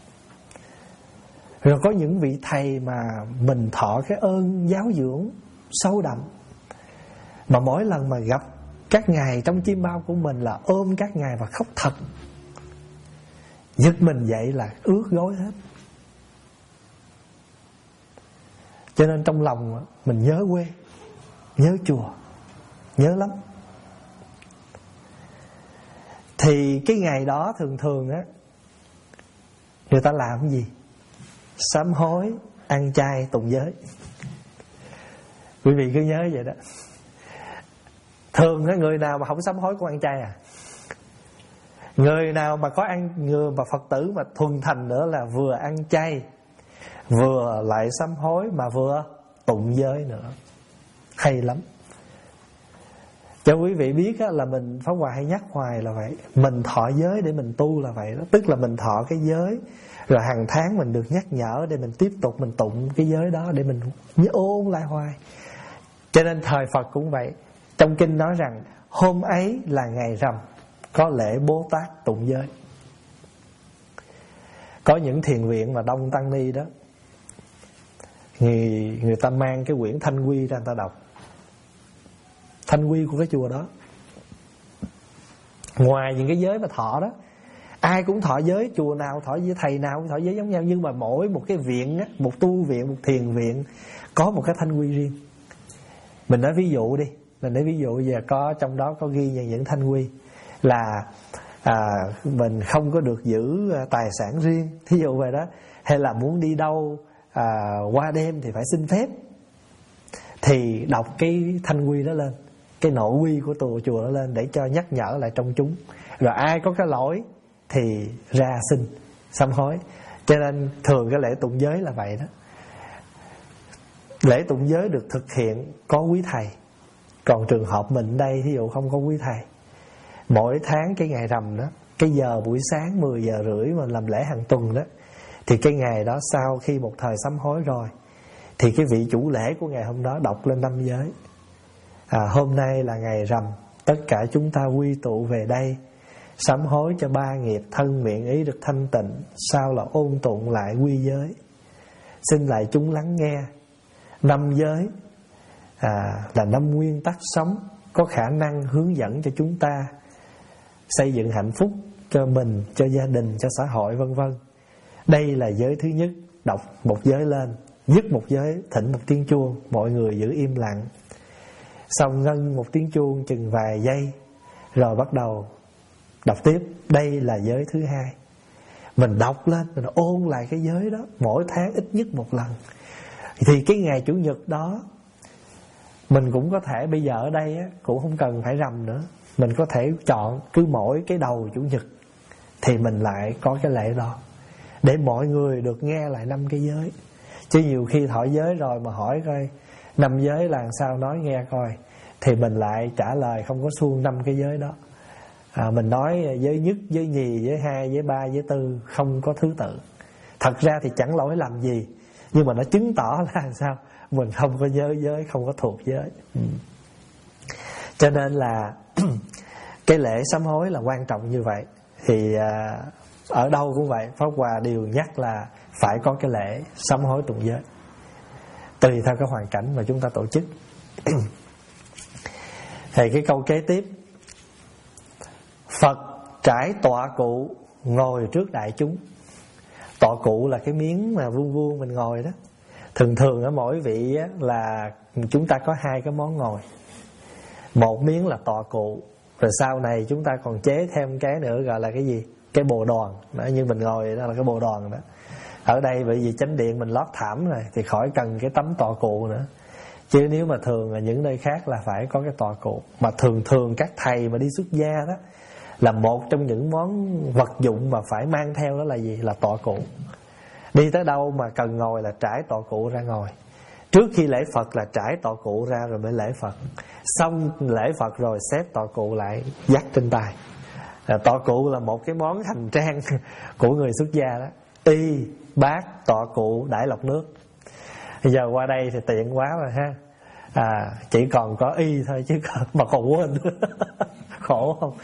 S1: Rồi có những vị thầy mà mình thọ cái ơn giáo dưỡng sâu đậm, mà mỗi lần mà gặp các ngài trong chim bao của mình là ôm các ngài và khóc thật. Giật mình dậy là ướt gối hết. Cho nên trong lòng mình nhớ quê, nhớ chùa, nhớ lắm. Thì cái ngày đó thường thường á, người ta làm cái gì? Sám hối, ăn chay, tụng giới. Quý vị cứ nhớ vậy đó. Thường á, người nào mà không sám hối cũng ăn chay à? Người nào mà có ăn, người mà Phật tử mà thuần thành nữa là vừa ăn chay, vừa lại sám hối, mà vừa tụng giới nữa. Hay lắm. Cho quý vị biết á, là mình Pháp Hòa hay nhắc hoài là vậy. Mình thọ giới để mình tu là vậy đó. Tức là mình thọ cái giới, rồi hàng tháng mình được nhắc nhở để mình tiếp tục mình tụng cái giới đó, để mình nhớ ôn lại hoài. Cho nên thời Phật cũng vậy. Trong kinh nói rằng hôm ấy là ngày rằm, có lễ Bố Tát tụng giới. Có những thiền viện mà đông tăng ni đó, Người, người ta mang cái quyển Thanh Quy ra người ta đọc. Thanh Quy của cái chùa đó. Ngoài những cái giới mà thọ đó, ai cũng thọ giới, chùa nào thọ giới, thầy nào cũng thọ giới giống nhau. Nhưng mà mỗi một cái viện á, một tu viện, một thiền viện có một cái Thanh Quy riêng. Mình nói ví dụ đi, Mình nói ví dụ giờ có trong đó có ghi những Thanh Quy là à, mình không có được giữ tài sản riêng, thí dụ vậy đó. Hay là muốn đi đâu à, qua đêm thì phải xin phép, thì đọc cái Thanh Quy đó lên, cái nội quy của tù chùa đó lên, để cho nhắc nhở lại trong chúng. Rồi ai có cái lỗi thì ra xin sám hối. Cho nên thường cái lễ tụng giới là vậy đó. Lễ tụng giới được thực hiện có quý thầy. Còn trường hợp mình đây thí dụ không có quý thầy, mỗi tháng cái ngày rằm đó, cái giờ buổi sáng mười giờ rưỡi mà làm lễ hàng tuần đó, thì cái ngày đó sau khi một thời sám hối rồi, thì cái vị chủ lễ của ngày hôm đó đọc lên năm giới. à, Hôm nay là ngày rằm, tất cả chúng ta quy tụ về đây, sám hối cho ba nghiệp thân miệng ý được thanh tịnh, sau là ôn tụng lại quy giới. Xin lại chúng lắng nghe. Năm giới à, là năm nguyên tắc sống có khả năng hướng dẫn cho chúng ta xây dựng hạnh phúc cho mình, cho gia đình, cho xã hội vân vân. Đây là giới thứ nhất. Đọc một giới lên, dứt một giới, thỉnh một tiếng chuông, mọi người giữ im lặng. Xong ngân một tiếng chuông chừng vài giây, rồi bắt đầu đọc tiếp. Đây là giới thứ hai. Mình đọc lên, mình ôn lại cái giới đó mỗi tháng ít nhất một lần. Thì cái ngày Chủ nhật đó, mình cũng có thể, bây giờ ở đây á, cũng không cần phải rằm nữa, mình có thể chọn cứ mỗi cái đầu Chủ nhật thì mình lại có cái lễ đó, để mọi người được nghe lại năm cái giới. Chứ nhiều khi thọ giới rồi mà hỏi coi năm giới là sao nói nghe coi, thì mình lại trả lời không có xuông năm cái giới đó. à, mình nói giới nhất, giới nhì, giới hai, giới ba, giới tư không có thứ tự. Thật ra thì chẳng lỗi làm gì, nhưng mà nó chứng tỏ là sao? Mình không có giới giới, không có thuộc giới. ừ. Cho nên là cái lễ sám hối là quan trọng như vậy. Thì à, ở đâu cũng vậy, Pháp Hòa đều nhắc là phải có cái lễ sám hối tụng giới, tùy theo cái hoàn cảnh mà chúng ta tổ chức. Thì cái câu kế tiếp: Phật trải tọa cụ ngồi trước đại chúng. Tọa cụ là cái miếng mà vuông vuông mình ngồi đó. Thường thường ở mỗi vị á, là chúng ta có hai cái món ngồi. Một miếng là tọa cụ, rồi sau này chúng ta còn chế thêm cái nữa gọi là cái gì? Cái bồ đoàn. Đó, như mình ngồi đó là cái bồ đoàn đó. Ở đây bởi vì chánh điện mình lót thảm rồi thì khỏi cần cái tấm tọa cụ nữa. Chứ nếu mà thường ở những nơi khác là phải có cái tọa cụ. Mà thường thường các thầy mà đi xuất gia đó, là một trong những món vật dụng mà phải mang theo đó là gì? Là tọa cụ. Đi tới đâu mà cần ngồi là trải tọa cụ ra ngồi. Trước khi lễ Phật là trải tọa cụ ra rồi mới lễ Phật. Xong lễ Phật rồi xếp tọa cụ lại dắt trên tay. Tọa cụ là một cái món hành trang của người xuất gia đó. Y, bát, tọa cụ, đãi lọc nước. Bây giờ qua đây thì tiện quá rồi ha. À, chỉ còn có y thôi chứ còn, mà còn quên. Khổ không?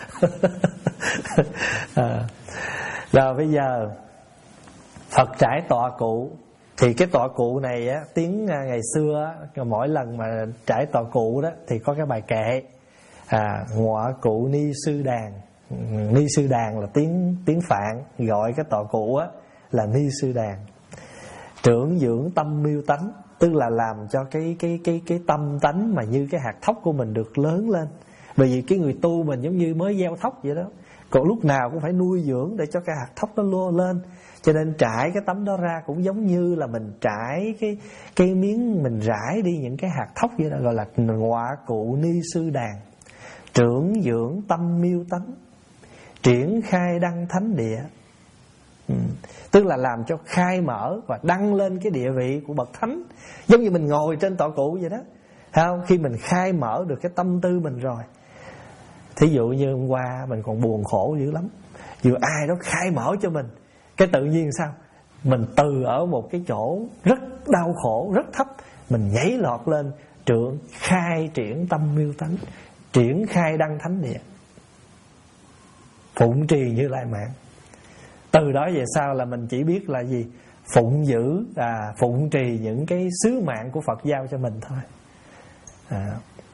S1: à, Rồi bây giờ Phật trải tọa cụ. Thì cái tọa cụ này á, tiếng ngày xưa á, mỗi lần mà trải tọa cụ đó thì có cái bài kệ à, ngọa cụ ni sư đàn. Ni sư đàn là tiếng tiếng Phạn, gọi cái tọa cụ á là ni sư đàn. Trưởng dưỡng tâm miêu tánh, tức là làm cho cái cái cái cái tâm tánh mà như cái hạt thóc của mình được lớn lên. Bởi vì cái người tu mình giống như mới gieo thóc vậy đó, còn lúc nào cũng phải nuôi dưỡng để cho cái hạt thóc nó lô lên. Cho nên trải cái tấm đó ra cũng giống như là mình trải cái cái miếng, mình rải đi những cái hạt thóc vậy đó, gọi là ngọa cụ ni sư đàn. Trưởng dưỡng tâm miêu tánh, triển khai đăng thánh địa. ừ. Tức là làm cho khai mở và đăng lên cái địa vị của bậc thánh. Giống như mình ngồi trên tọa cụ vậy đó, thấy không? Khi mình khai mở được cái tâm tư mình rồi. Thí dụ như hôm qua mình còn buồn khổ dữ lắm, vừa ai đó khai mở cho mình, cái tự nhiên sao? Mình từ ở một cái chỗ rất đau khổ, rất thấp, mình nhảy lọt lên trượng khai triển tâm miêu tánh, triển khai đăng thánh địa, phụng trì Như Lai mạng. Từ đó về sau là mình chỉ biết là gì? Phụng giữ, à, phụng trì những cái sứ mạng của Phật giao cho mình thôi. à.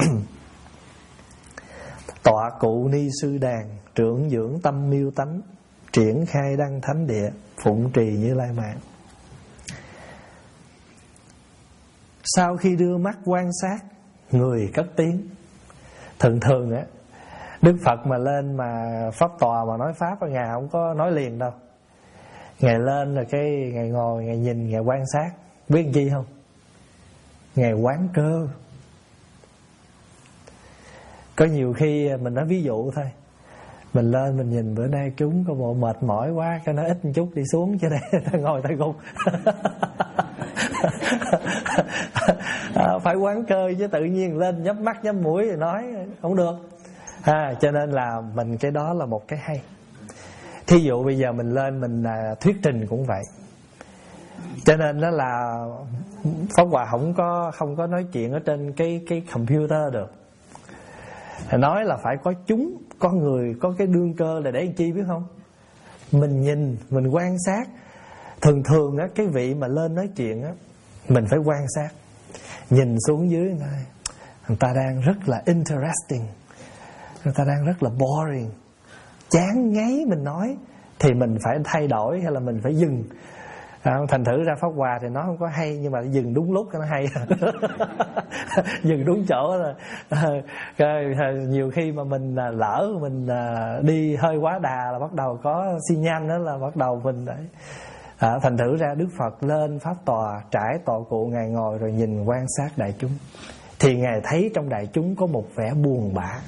S1: Tọa cụ ni sư đàn, trưởng dưỡng tâm miêu tánh, triển khai đăng thánh địa, phụng trì Như Lai mạng. Sau khi đưa mắt quan sát, người cất tiếng. Thường thường á, Đức Phật mà lên mà pháp tòa mà nói pháp, Ngài không có nói liền đâu. Ngài lên rồi cái Ngài ngồi, Ngài nhìn, Ngài quan sát. Biết làm chi không? Ngài quán cơ. Có nhiều khi mình nói ví dụ thôi, mình lên mình nhìn bữa nay chúng có bộ mệt mỏi quá, cái nó ít một chút đi xuống cho đây ta ngồi ta gục. à, phải quán cơ chứ tự nhiên lên nhắm mắt nhắm mũi rồi nói không được. À, cho nên là mình cái đó là một cái hay. Thí dụ bây giờ mình lên mình à, thuyết trình cũng vậy. Cho nên đó là Pháp Hòa không có không có nói chuyện ở trên cái cái computer được. Nói là phải có chúng, có người, có cái đương cơ là để làm chi biết không? Mình nhìn, mình quan sát. Thường thường á, cái vị mà lên nói chuyện á, mình phải quan sát. Nhìn xuống dưới này, người ta đang rất là interesting, người ta đang rất là boring, chán ngấy mình nói, thì mình phải thay đổi hay là mình phải dừng. À, thành thử ra Pháp Hòa thì nó không có hay, nhưng mà dừng đúng lúc nó hay. Dừng đúng chỗ là à, nhiều khi mà mình lỡ mình đi hơi quá đà là bắt đầu có xi nhan, đó là bắt đầu mình đấy. À, thành thử ra Đức Phật lên pháp tòa, trải tọa cụ, Ngài ngồi rồi nhìn quan sát đại chúng, thì Ngài thấy trong đại chúng có một vẻ buồn bã.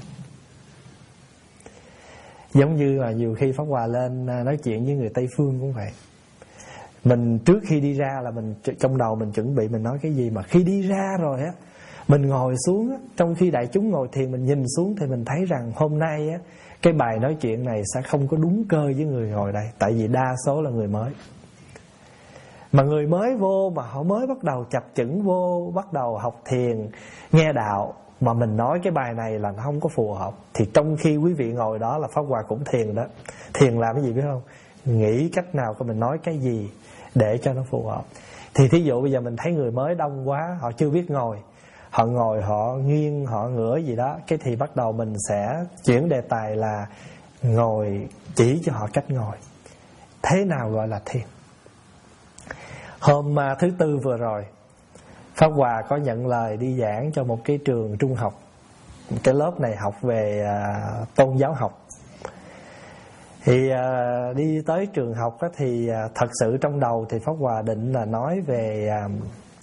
S1: Giống như là nhiều khi Pháp Hòa lên nói chuyện với người Tây Phương cũng vậy. Mình trước khi đi ra là mình trong đầu mình chuẩn bị mình nói cái gì, mà khi đi ra rồi á, Mình ngồi xuống á, trong khi đại chúng ngồi thiền, mình nhìn xuống thì mình thấy rằng hôm nay á, cái bài nói chuyện này sẽ không có đúng cơ với người ngồi đây. Tại vì đa số là người mới. Mà người mới vô mà họ mới bắt đầu chập chững vô, bắt đầu học thiền, nghe đạo, mà mình nói cái bài này là nó không có phù hợp, thì trong khi quý vị ngồi đó là Pháp Hòa cũng thiền đó. Thiền làm cái gì biết không? Nghĩ cách nào của mình nói cái gì để cho nó phù hợp. Thì thí dụ bây giờ mình thấy người mới đông quá, họ chưa biết ngồi, họ ngồi họ nghiêng, họ ngửa gì đó, cái thì bắt đầu mình sẽ chuyển đề tài là ngồi, chỉ cho họ cách ngồi. Thế nào gọi là thiền? Hôm thứ tư vừa rồi, Pháp Hòa có nhận lời đi giảng cho một cái trường trung học. Cái lớp này học về uh, tôn giáo học. Thì uh, đi tới trường học á, thì uh, thật sự trong đầu thì Pháp Hòa định là nói về uh,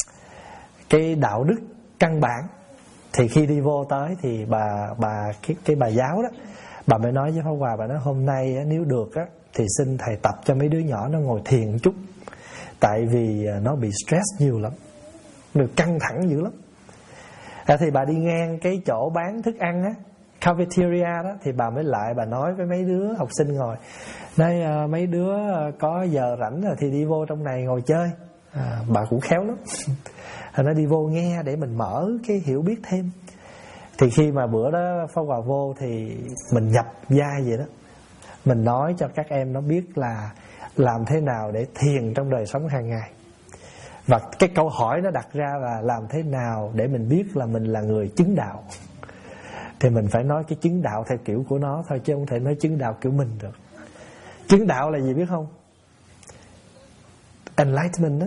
S1: cái đạo đức căn bản. Thì khi đi vô tới thì bà bà cái cái bà giáo đó, bà mới nói với Pháp Hòa, bà nói hôm nay á, nếu được á, thì xin thầy tập cho mấy đứa nhỏ nó ngồi thiền một chút. Tại vì uh, nó bị stress nhiều lắm, được căng thẳng dữ lắm. À, thì bà đi ngang cái chỗ bán thức ăn á, cafeteria đó, thì bà mới lại bà nói với mấy đứa học sinh ngồi, nói à, mấy đứa có giờ rảnh rồi thì đi vô trong này ngồi chơi. À, bà cũng khéo lắm. À, nó đi vô nghe để mình mở cái hiểu biết thêm. Thì khi mà bữa đó Pháp Hòa vô thì mình nhập vai vậy đó, mình nói cho các em nó biết là làm thế nào để thiền trong đời sống hàng ngày. Và cái câu hỏi nó đặt ra là làm thế nào để mình biết là mình là người chứng đạo. Thì mình phải nói cái chứng đạo theo kiểu của nó thôi, chứ không thể nói chứng đạo kiểu mình được. Chứng đạo là gì biết không? Enlightenment đó.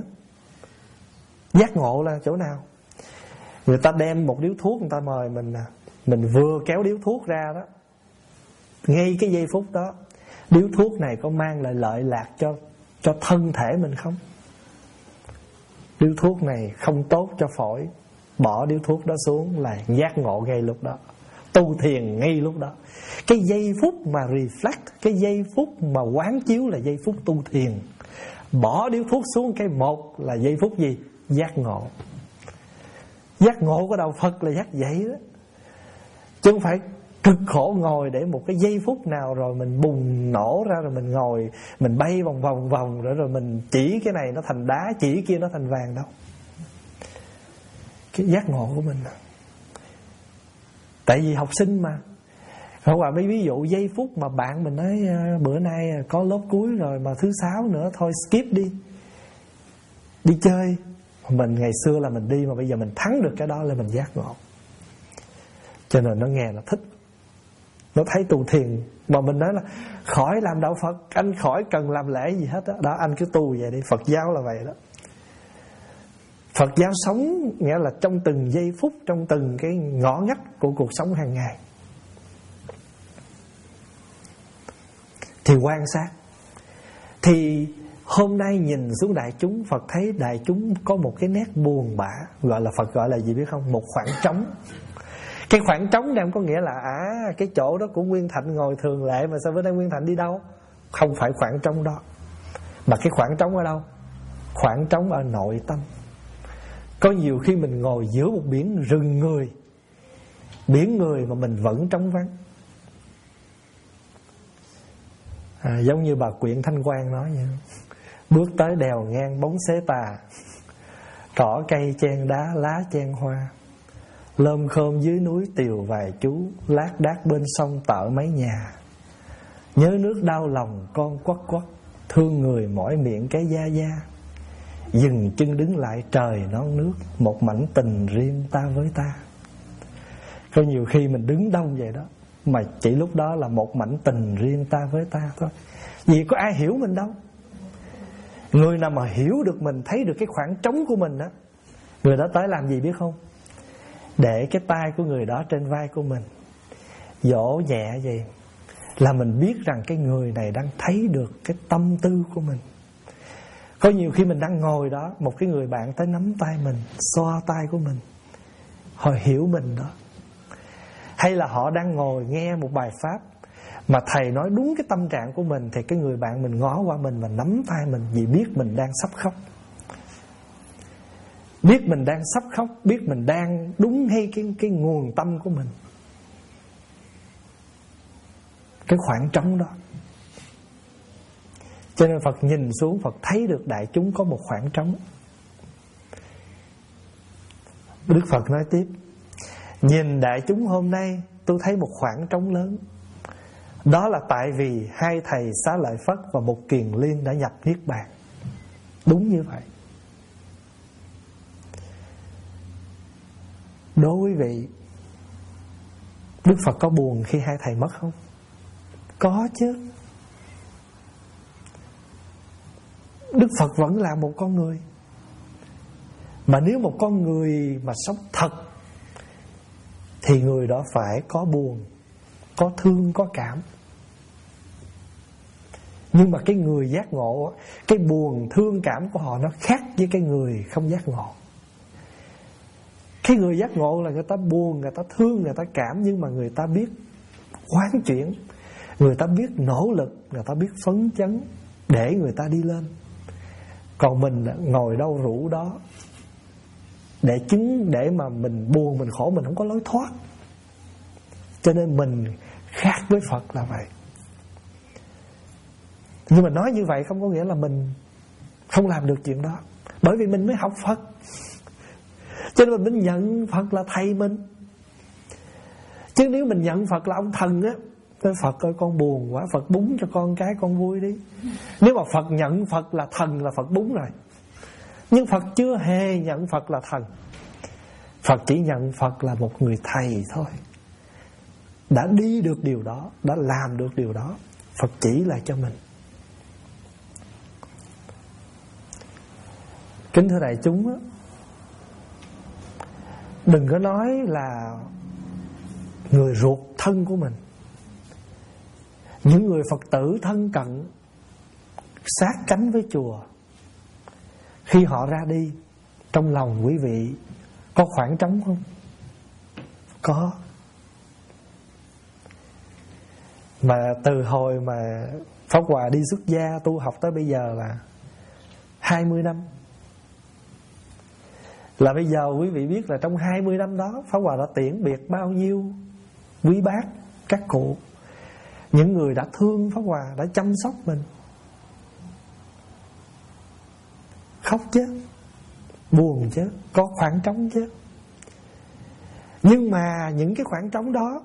S1: Giác ngộ là chỗ nào? Người ta đem một điếu thuốc, người ta mời mình, mình vừa kéo điếu thuốc ra đó, ngay cái giây phút đó, điếu thuốc này có mang lại lợi lạc cho, cho thân thể mình không? Điếu thuốc này không tốt cho phổi, bỏ điếu thuốc đó xuống là giác ngộ ngay lúc đó, tu thiền ngay lúc đó. Cái giây phút mà reflect, cái giây phút mà quán chiếu là giây phút tu thiền. Bỏ điếu thuốc xuống cái một là giây phút gì? Giác ngộ. Giác ngộ của đạo Phật là giác vậy đó, chứ không phải cực khổ ngồi để một cái giây phút nào rồi mình bùng nổ ra, rồi mình ngồi mình bay vòng vòng vòng, rồi rồi mình chỉ cái này nó thành đá, chỉ kia nó thành vàng đâu. Cái giác ngộ của mình. Tại vì học sinh mà. Không phải mấy ví dụ giây phút mà bạn mình nói bữa nay có lớp cuối rồi mà thứ sáu nữa thôi skip đi, đi chơi. Mình ngày xưa là mình đi, mà bây giờ mình thắng được cái đó là mình giác ngộ. Cho nên nó nghe nó thích, nó thấy tu thiền. Mà mình nói là khỏi làm đạo Phật, anh khỏi cần làm lễ gì hết đó. Đó, anh cứ tu vậy đi. Phật giáo là vậy đó. Phật giáo sống nghĩa là trong từng giây phút, trong từng cái ngõ ngách của cuộc sống hàng ngày. Thì quan sát. Thì hôm nay nhìn xuống đại chúng, Phật thấy đại chúng có một cái nét buồn bã, gọi là Phật gọi là gì biết không? Một khoảng trống. Cái khoảng trống này không có nghĩa là à cái chỗ đó của Nguyên Thạnh ngồi thường lệ, mà sao bữa nay Nguyên Thạnh đi đâu? Không phải khoảng trống đó. Mà cái khoảng trống ở đâu? Khoảng trống ở nội tâm. Có nhiều khi mình ngồi giữa một biển rừng người, biển người mà mình vẫn trống vắng. À, giống như bà Quyện Thanh Quang nói vậy. Bước tới đèo ngang bóng xế tà, cỏ cây chen đá, lá chen hoa, lơm khơm dưới núi tiều vài chú, lác đác bên sông tợ mấy nhà. Nhớ nước đau lòng con quắc quắc, thương người mỏi miệng cái da da. Dừng chân đứng lại trời non nước, một mảnh tình riêng ta với ta. Có nhiều khi mình đứng đông vậy đó, mà chỉ lúc đó là một mảnh tình riêng ta với ta thôi. Vì có ai hiểu mình đâu. Người nào mà hiểu được mình, thấy được cái khoảng trống của mình đó, người đó tới làm gì biết không? Để cái tay của người đó trên vai của mình, dỗ nhẹ vậy, là mình biết rằng cái người này đang thấy được cái tâm tư của mình. Có nhiều khi mình đang ngồi đó, một cái người bạn tới nắm tay mình, xoa tay của mình, họ hiểu mình đó. Hay là họ đang ngồi nghe một bài pháp mà thầy nói đúng cái tâm trạng của mình, thì cái người bạn mình ngó qua mình mà nắm tay mình vì biết mình đang sắp khóc. biết mình đang sắp khóc, biết mình đang đúng hay cái, cái nguồn tâm của mình, cái khoảng trống đó. Cho nên Phật nhìn xuống, Phật thấy được đại chúng có một khoảng trống. Đức Phật nói tiếp: nhìn đại chúng hôm nay, tôi thấy một khoảng trống lớn. Đó là tại vì hai thầy Xá Lợi Phất và Mục Kiền Liên đã nhập Niết Bàn. Đúng như vậy. Đố quý vị, Đức Phật có buồn khi hai thầy mất không? Có chứ. Đức Phật vẫn là một con người. Mà nếu một con người mà sống thật thì người đó phải có buồn, có thương, có cảm. Nhưng mà cái người giác ngộ, cái buồn thương cảm của họ nó khác với cái người không giác ngộ. Cái người giác ngộ là người ta buồn, người ta thương, người ta cảm, nhưng mà người ta biết quán chuyển, người ta biết nỗ lực, người ta biết phấn chấn để người ta đi lên. Còn mình ngồi đâu rũ đó để chứng, để mà mình buồn, mình khổ, mình không có lối thoát. Cho nên mình khác với Phật là vậy. Nhưng mà nói như vậy không có nghĩa là mình không làm được chuyện đó. Bởi vì mình mới học Phật, cho nên mình nhận Phật là thầy mình. Chứ nếu mình nhận Phật là ông thần á, nói Phật ơi con buồn quá, Phật búng cho con cái con vui đi. Nếu mà Phật nhận Phật là thần là Phật búng rồi. Nhưng Phật chưa hề nhận Phật là thần. Phật chỉ nhận Phật là một người thầy thôi. Đã đi được điều đó, đã làm được điều đó, Phật chỉ lại cho mình. Kính thưa đại chúng á, đừng có nói là người ruột thân của mình, những người Phật tử thân cận sát cánh với chùa, khi họ ra đi, trong lòng quý vị có khoảng trống không? Có. Mà từ hồi mà Pháp Hòa đi xuất gia tu học tới bây giờ là hai mươi năm. Là bây giờ quý vị biết là trong hai mươi năm đó Pháp Hòa đã tiễn biệt bao nhiêu quý bác, các cụ, những người đã thương Pháp Hòa, đã chăm sóc mình. Khóc chứ, buồn chứ, có khoảng trống chứ. Nhưng mà những cái khoảng trống đó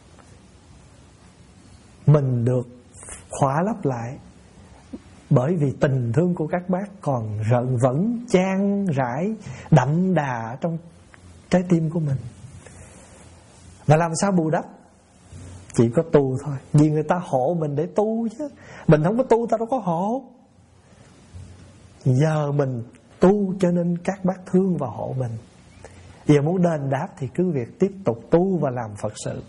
S1: mình được khỏa lấp lại, bởi vì tình thương của các bác còn rợn vẫn chan rãi, đậm đà trong trái tim của mình. Và làm sao bù đắp? Chỉ có tu thôi. Vì người ta hộ mình để tu chứ. Mình không có tu ta đâu có hộ. Giờ mình tu cho nên các bác thương và hộ mình. Giờ muốn đền đáp thì cứ việc tiếp tục tu và làm Phật sự.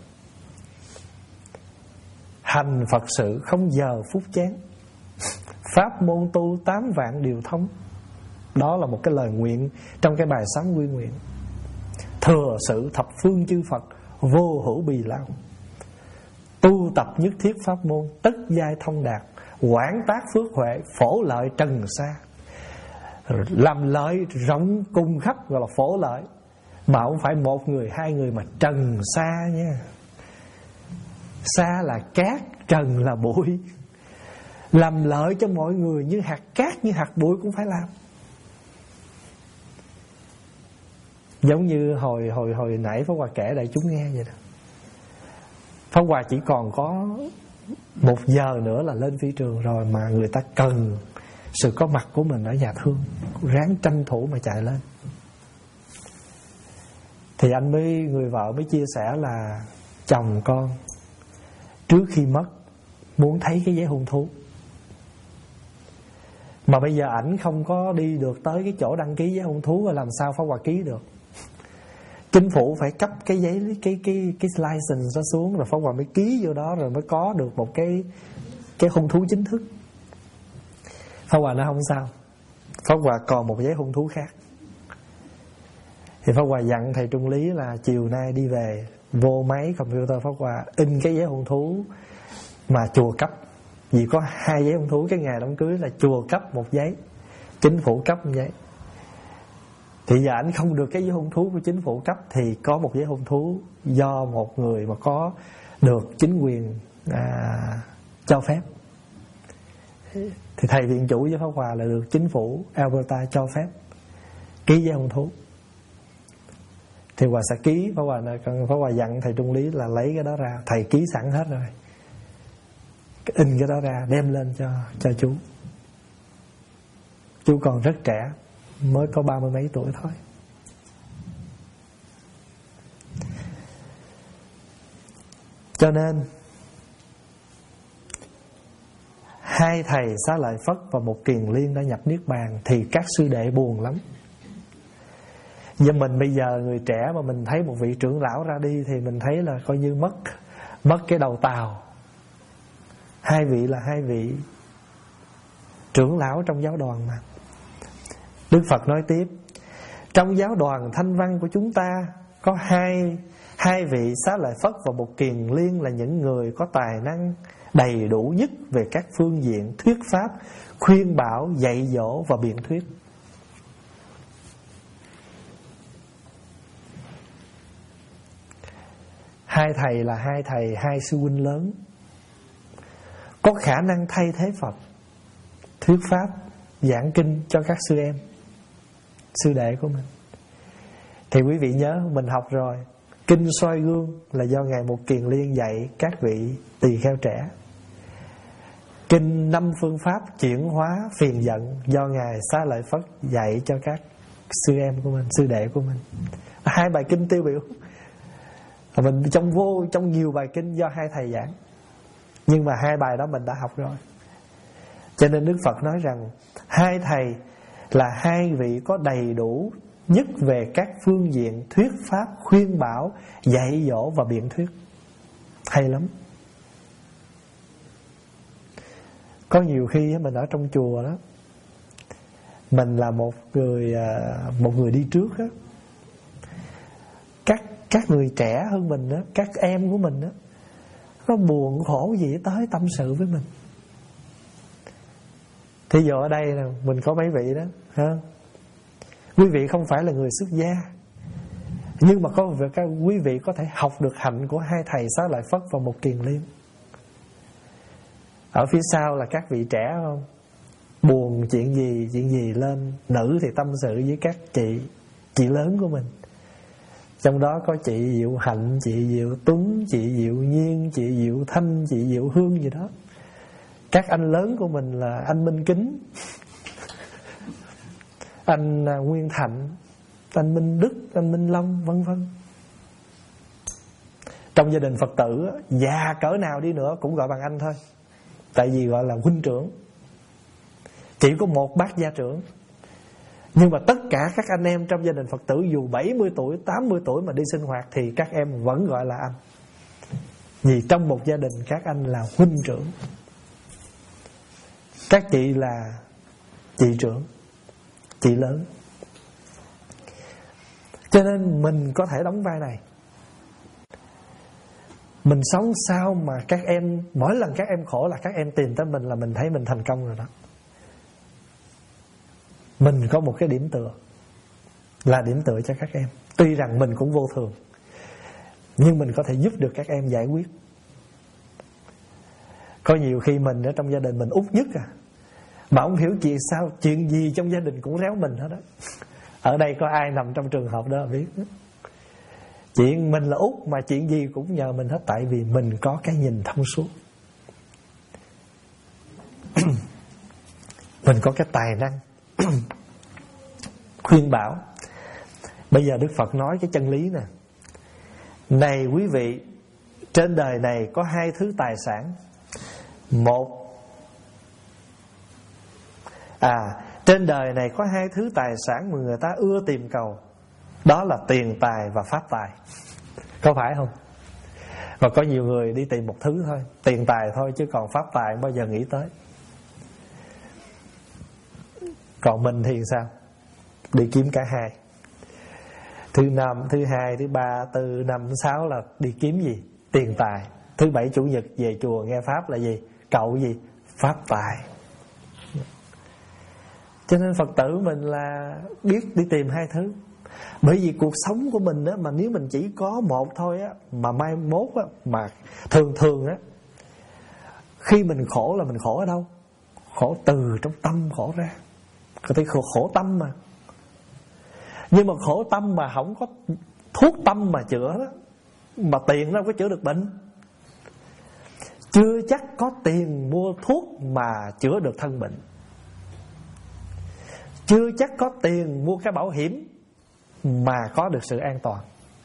S1: Hành Phật sự không giờ phút chán. Pháp môn tu tám vạn điều thông. Đó là một cái lời nguyện trong cái bài sám quy nguyện. Thừa sự thập phương chư Phật, vô hữu bì lao. Tu tập nhất thiết pháp môn, tất giai thông đạt. Quảng tác phước huệ, phổ lợi trần xa. Làm lợi rộng cùng khắp gọi là phổ lợi. Mà không phải một người, hai người, mà trần xa nha. Xa là cát, trần là bụi. Làm lợi cho mọi người như hạt cát, như hạt bụi cũng phải làm. Giống như hồi hồi hồi nãy Pháp Hòa kể đại chúng nghe vậy đó. Pháp Hòa chỉ còn có một giờ nữa là lên phi trường rồi, mà người ta cần sự có mặt của mình ở nhà thương, ráng tranh thủ mà chạy lên. Thì anh mới, người vợ mới chia sẻ là chồng con trước khi mất muốn thấy cái giấy hôn thú. Mà bây giờ ảnh không có đi được tới cái chỗ đăng ký giấy hôn thú, rồi làm sao Pháp Hòa ký được. Chính phủ phải cấp cái giấy, cái cái cái license đó xuống, rồi Pháp Hòa mới ký vô đó, rồi mới có được một cái cái hôn thú chính thức. Pháp Hòa nói không sao, Pháp Hòa còn một giấy hôn thú khác. Thì Pháp Hòa dặn thầy Trung Lý là chiều nay đi về vô máy computer Pháp Hòa in cái giấy hôn thú mà chùa cấp. Vì có hai giấy hôn thú, cái ngày đám cưới là chùa cấp một giấy, chính phủ cấp một giấy. Thì giờ anh không được cái giấy hôn thú của chính phủ cấp, thì có một giấy hôn thú do một người mà có được chính quyền à, cho phép. Thì thầy viện chủ với Pháp Hòa là được chính phủ Alberta cho phép ký giấy hôn thú. Thì Hòa sẽ ký, Pháp Hòa Pháp Hòa dặn thầy Trung Lý là lấy cái đó ra, thầy ký sẵn hết rồi, in cái đó ra đem lên cho cho chú. Chú còn rất trẻ, mới có ba mươi mấy tuổi thôi. Cho nên hai thầy Xá Lợi Phất và một Kiền Liên đã nhập niết bàn, thì các sư đệ buồn lắm. Nhưng mình bây giờ người trẻ mà mình thấy một vị trưởng lão ra đi thì mình thấy là coi như mất mất cái đầu tàu. Hai vị là hai vị trưởng lão trong giáo đoàn mà. Đức Phật nói tiếp, trong giáo đoàn Thanh Văn của chúng ta có hai hai vị Xá Lợi Phất và một Kiền Liên là những người có tài năng đầy đủ nhất về các phương diện thuyết pháp, khuyên bảo, dạy dỗ và biện thuyết. Hai thầy là hai thầy, hai sư huynh lớn, có khả năng thay thế Phật, thuyết pháp, giảng kinh cho các sư em, sư đệ của mình. Thì quý vị nhớ mình học rồi, kinh soi gương là do Ngài Một Kiền Liên dạy các vị tỳ kheo trẻ. Kinh năm phương pháp chuyển hóa phiền giận do Ngài Xá Lợi Phất dạy cho các sư em của mình, sư đệ của mình. Hai bài kinh tiêu biểu. Mình trong vô trong nhiều bài kinh do hai thầy giảng, nhưng mà hai bài đó mình đã học rồi. Cho nên Đức Phật nói rằng hai thầy là hai vị có đầy đủ nhất về các phương diện thuyết pháp, khuyên bảo, dạy dỗ và biện thuyết. Hay lắm. Có nhiều khi mình ở trong chùa đó, mình là một người một người đi trước đó, các các người trẻ hơn mình đó, các em của mình đó, nó buồn khổ gì tới tâm sự với mình. Thí dụ ở đây nè, mình có mấy vị đó ha, quý vị không phải là người xuất gia, nhưng mà có các quý vị có thể học được hạnh của hai thầy Xá Lợi Phất và một Kiền Liên. Ở phía sau là các vị trẻ không, buồn chuyện gì chuyện gì lên, nữ thì tâm sự với các chị chị lớn của mình. Trong đó có chị Diệu Hạnh, chị Diệu Tuấn, chị Diệu Nhiên, chị Diệu Thanh, chị Diệu Hương gì đó. Các anh lớn của mình là anh Minh Kính, anh Nguyên Thạnh, anh Minh Đức, anh Minh Long, vân vân. Trong gia đình Phật tử, già cỡ nào đi nữa cũng gọi bằng anh thôi, tại vì gọi là huynh trưởng. Chỉ có một bác gia trưởng, nhưng mà tất cả các anh em trong gia đình Phật tử, dù bảy mươi tuổi, tám mươi tuổi mà đi sinh hoạt thì các em vẫn gọi là anh. Vì trong một gia đình các anh là huynh trưởng, các chị là chị trưởng, chị lớn. Cho nên mình có thể đóng vai này. Mình sống sao mà các em, mỗi lần các em khổ là các em tìm tới mình là mình thấy mình thành công rồi đó. Mình có một cái điểm tựa, là điểm tựa cho các em. Tuy rằng mình cũng vô thường, nhưng mình có thể giúp được các em giải quyết. Có nhiều khi mình ở trong gia đình mình út nhất à, mà không hiểu chuyện sao, chuyện gì trong gia đình cũng réo mình hết đó. Ở đây có ai nằm trong trường hợp đó biết đó. Chuyện mình là út mà chuyện gì cũng nhờ mình hết, tại vì mình có cái nhìn thông suốt. Mình có cái tài năng khuyên bảo. Bây giờ Đức Phật nói cái chân lý nè. Này quý vị, trên đời này có hai thứ tài sản. Một À trên đời này có hai thứ tài sản mà người ta ưa tìm cầu, đó là tiền tài và pháp tài. Có phải không? Và có nhiều người đi tìm một thứ thôi, tiền tài thôi, chứ còn pháp tài không bao giờ nghĩ tới. Còn mình thì sao? Đi kiếm cả hai. Thứ năm, thứ hai, thứ ba, thứ năm, thứ sáu là đi kiếm gì? Tiền tài. Thứ bảy, chủ nhật về chùa nghe pháp là gì? Cậu gì? Pháp tài. Cho nên Phật tử mình là biết đi tìm hai thứ. Bởi vì cuộc sống của mình á, mà nếu mình chỉ có một thôi á, mà mai mốt á, mà thường thường á, khi mình khổ là mình khổ ở đâu? Khổ từ trong tâm khổ ra. Có thể khổ, khổ tâm mà. Nhưng mà khổ tâm mà không có thuốc tâm mà chữa đó, mà tiền đâu có chữa được bệnh. Chưa chắc có tiền mua thuốc mà chữa được thân bệnh. Chưa chắc có tiền mua cái bảo hiểm mà có được sự an toàn.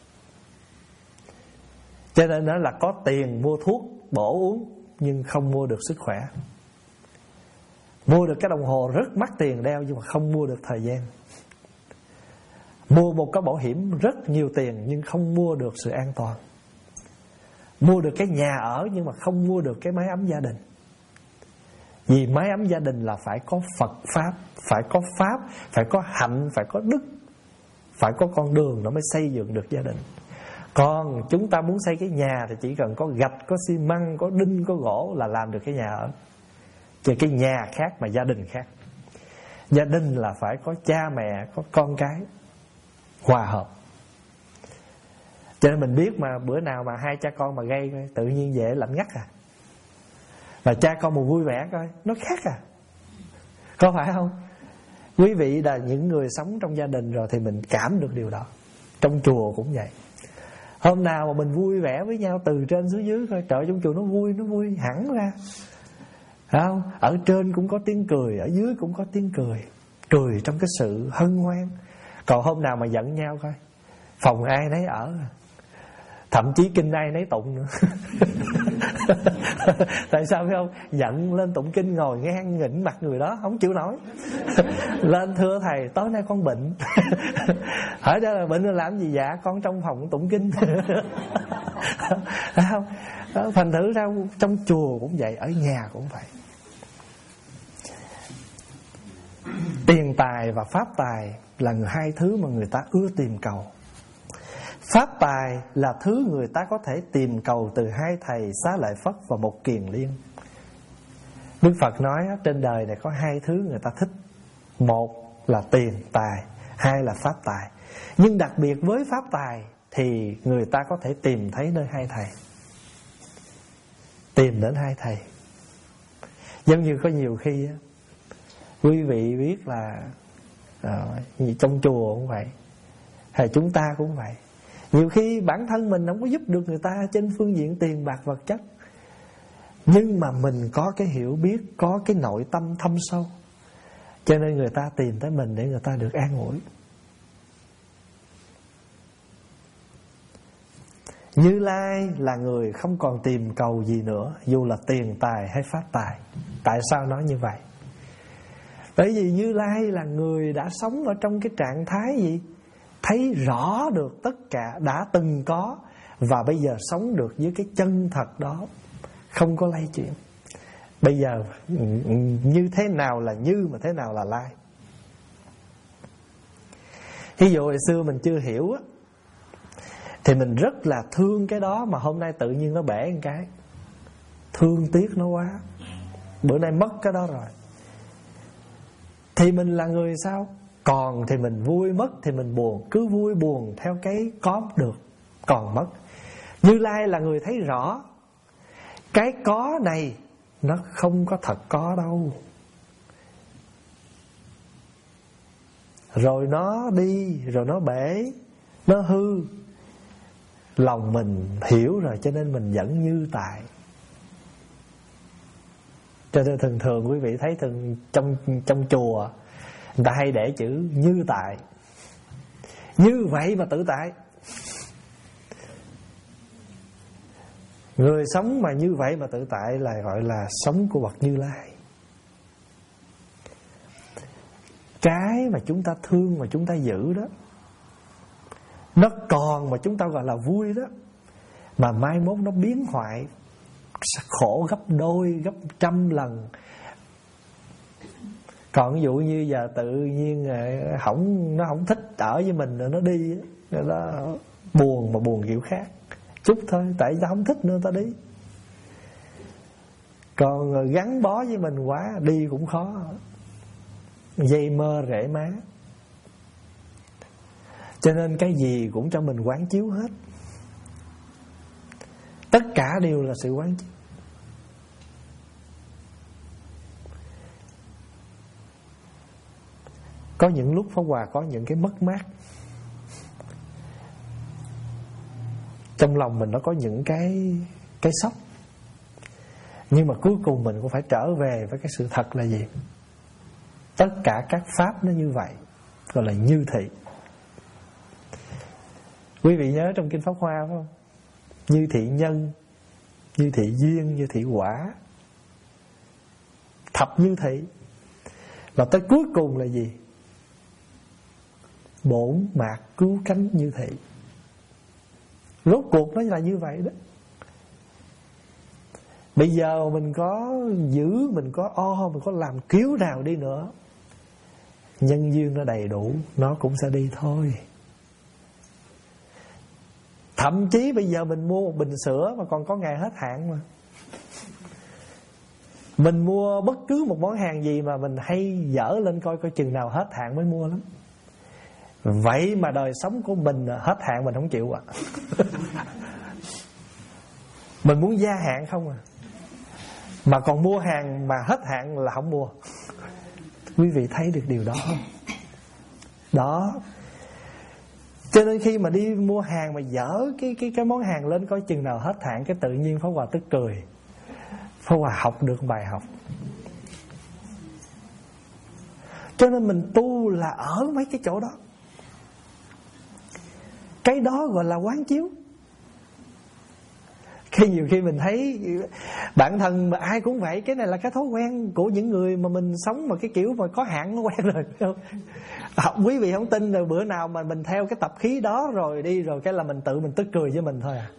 S1: Cho nên đó là có tiền mua thuốc bổ uống nhưng không mua được sức khỏe. Mua được cái đồng hồ rất mắc tiền đeo nhưng mà không mua được thời gian. Mua một cái bảo hiểm rất nhiều tiền nhưng không mua được sự an toàn. Mua được cái nhà ở nhưng mà không mua được cái mái ấm gia đình. Vì mái ấm gia đình là phải có Phật Pháp, phải có Pháp, phải có hạnh, phải có đức, phải có con đường nó mới xây dựng được gia đình. Còn chúng ta muốn xây cái nhà thì chỉ cần có gạch, có xi măng, có đinh, có gỗ là làm được cái nhà ở. Chứ cái nhà khác mà gia đình khác. Gia đình là phải có cha mẹ, có con cái hòa hợp. Cho nên mình biết mà bữa nào mà hai cha con mà gây tự nhiên dễ lạnh ngắt à. Và cha con mà vui vẻ coi nó khác à. Có phải không? Quý vị là những người sống trong gia đình rồi thì mình cảm được điều đó. Trong chùa cũng vậy. Hôm nào mà mình vui vẻ với nhau từ trên xuống dưới coi, trời, trong chùa nó vui, nó vui hẳn ra. Phải không? Ở trên cũng có tiếng cười, ở dưới cũng có tiếng cười. Cười trong cái sự hân hoan. Còn hôm nào mà giận nhau coi, phòng ai nấy ở, thậm chí kinh ai nấy tụng nữa. Tại sao phải không? Giận lên tụng kinh ngồi ngang nghỉnh mặt người đó không chịu nổi. Lên thưa thầy tối nay con bệnh. Hỏi ra là bệnh là làm gì? Dạ con trong phòng tụng kinh. Phải không? Thành thử ra trong chùa cũng vậy, ở nhà cũng vậy. Tiền tài và pháp tài là hai thứ mà người ta ưa tìm cầu. Pháp tài là thứ người ta có thể tìm cầu từ hai thầy Xá Lợi Phất và một Kiền Liên. Đức Phật nói trên đời này có hai thứ người ta thích. Một là tiền tài, hai là pháp tài. Nhưng đặc biệt với pháp tài thì người ta có thể tìm thấy nơi hai thầy. Tìm đến hai thầy. Giống như có nhiều khi quý vị biết là à, trong chùa cũng vậy, hay chúng ta cũng vậy. Nhiều khi bản thân mình không có giúp được người ta trên phương diện tiền bạc vật chất, nhưng mà mình có cái hiểu biết, có cái nội tâm thâm sâu, cho nên người ta tìm tới mình để người ta được an ủi. Như Lai là người không còn tìm cầu gì nữa, dù là tiền tài hay pháp tài. Tại sao nói như vậy? Bởi vì Như Lai là người đã sống ở trong cái trạng thái gì? Thấy rõ được tất cả đã từng có, và bây giờ sống được với cái chân thật đó, không có lay chuyển. Bây giờ như thế nào là Như, mà thế nào là Lai. Ví dụ hồi xưa mình chưa hiểu á, thì mình rất là thương cái đó, mà hôm nay tự nhiên nó bể một cái, thương tiếc nó quá, bữa nay mất cái đó rồi. Thì mình là người sao? Còn thì mình vui, mất thì mình buồn. Cứ vui buồn theo cái có được, còn mất. Như Lai là người thấy rõ cái có này nó không có thật có đâu. Rồi nó đi, rồi nó bể, nó hư. Lòng mình hiểu rồi, cho nên mình vẫn như tại. Cho nên thường thường quý vị thấy thường trong, trong chùa người ta hay để chữ như tại. Như vậy mà tự tại. Người sống mà như vậy mà tự tại là gọi là sống của bậc Như Lai. Cái mà chúng ta thương mà chúng ta giữ đó, nó còn mà chúng ta gọi là vui đó, mà mai mốt nó biến hoại, khổ gấp đôi, gấp trăm lần. Còn ví dụ như giờ tự nhiên không, nó không thích ở với mình rồi nó đi, nó buồn, mà buồn kiểu khác chút thôi, tại sao không thích nữa ta đi. Còn gắn bó với mình quá, đi cũng khó. dây mơ rễ má. Cho nên cái gì cũng cho mình quán chiếu hết. Tất cả đều là sự quán chiếu. Có những lúc Pháp Hòa có những cái mất mát, trong lòng mình nó có những cái cái sốc, nhưng mà cuối cùng mình cũng phải trở về với cái sự thật là gì? Tất cả các pháp nó như vậy, gọi là như thị. Quý vị nhớ trong Kinh Pháp Hoa phải không? Như thị nhân, như thị duyên, như thị quả, thập như thị. Và tới cuối cùng là gì? Bổn mạt cứu cánh như thị. Rốt cuộc nó là như vậy đó. Bây giờ mình có giữ, mình có o, mình có làm cứu nào đi nữa, nhân duyên nó đầy đủ, nó cũng sẽ đi thôi. Thậm chí bây giờ mình mua một bình sữa mà còn có ngày hết hạn mà. Mình mua bất cứ một món hàng gì mà mình hay dở lên coi coi chừng nào hết hạn mới mua lắm. Vậy mà đời sống của mình hết hạn mình không chịu à. Mình muốn gia hạn không à, mà còn mua hàng mà hết hạn là không mua. Quý vị thấy được điều đó không? Đó. Cho nên khi mà đi mua hàng mà dở cái cái cái món hàng lên coi chừng nào hết hạn, cái tự nhiên Pháp Hòa tức cười. Pháp Hòa học được bài học. Cho nên mình tu là ở mấy cái chỗ đó. Cái đó gọi là quán chiếu. Khi nhiều khi mình thấy bản thân mà ai cũng vậy, cái này là cái thói quen của những người mà mình sống mà cái kiểu mà có hạn nó quen rồi. Không, quý vị không tin rồi bữa nào mà mình theo cái tập khí đó rồi đi rồi cái là mình tự mình tức cười với mình thôi à.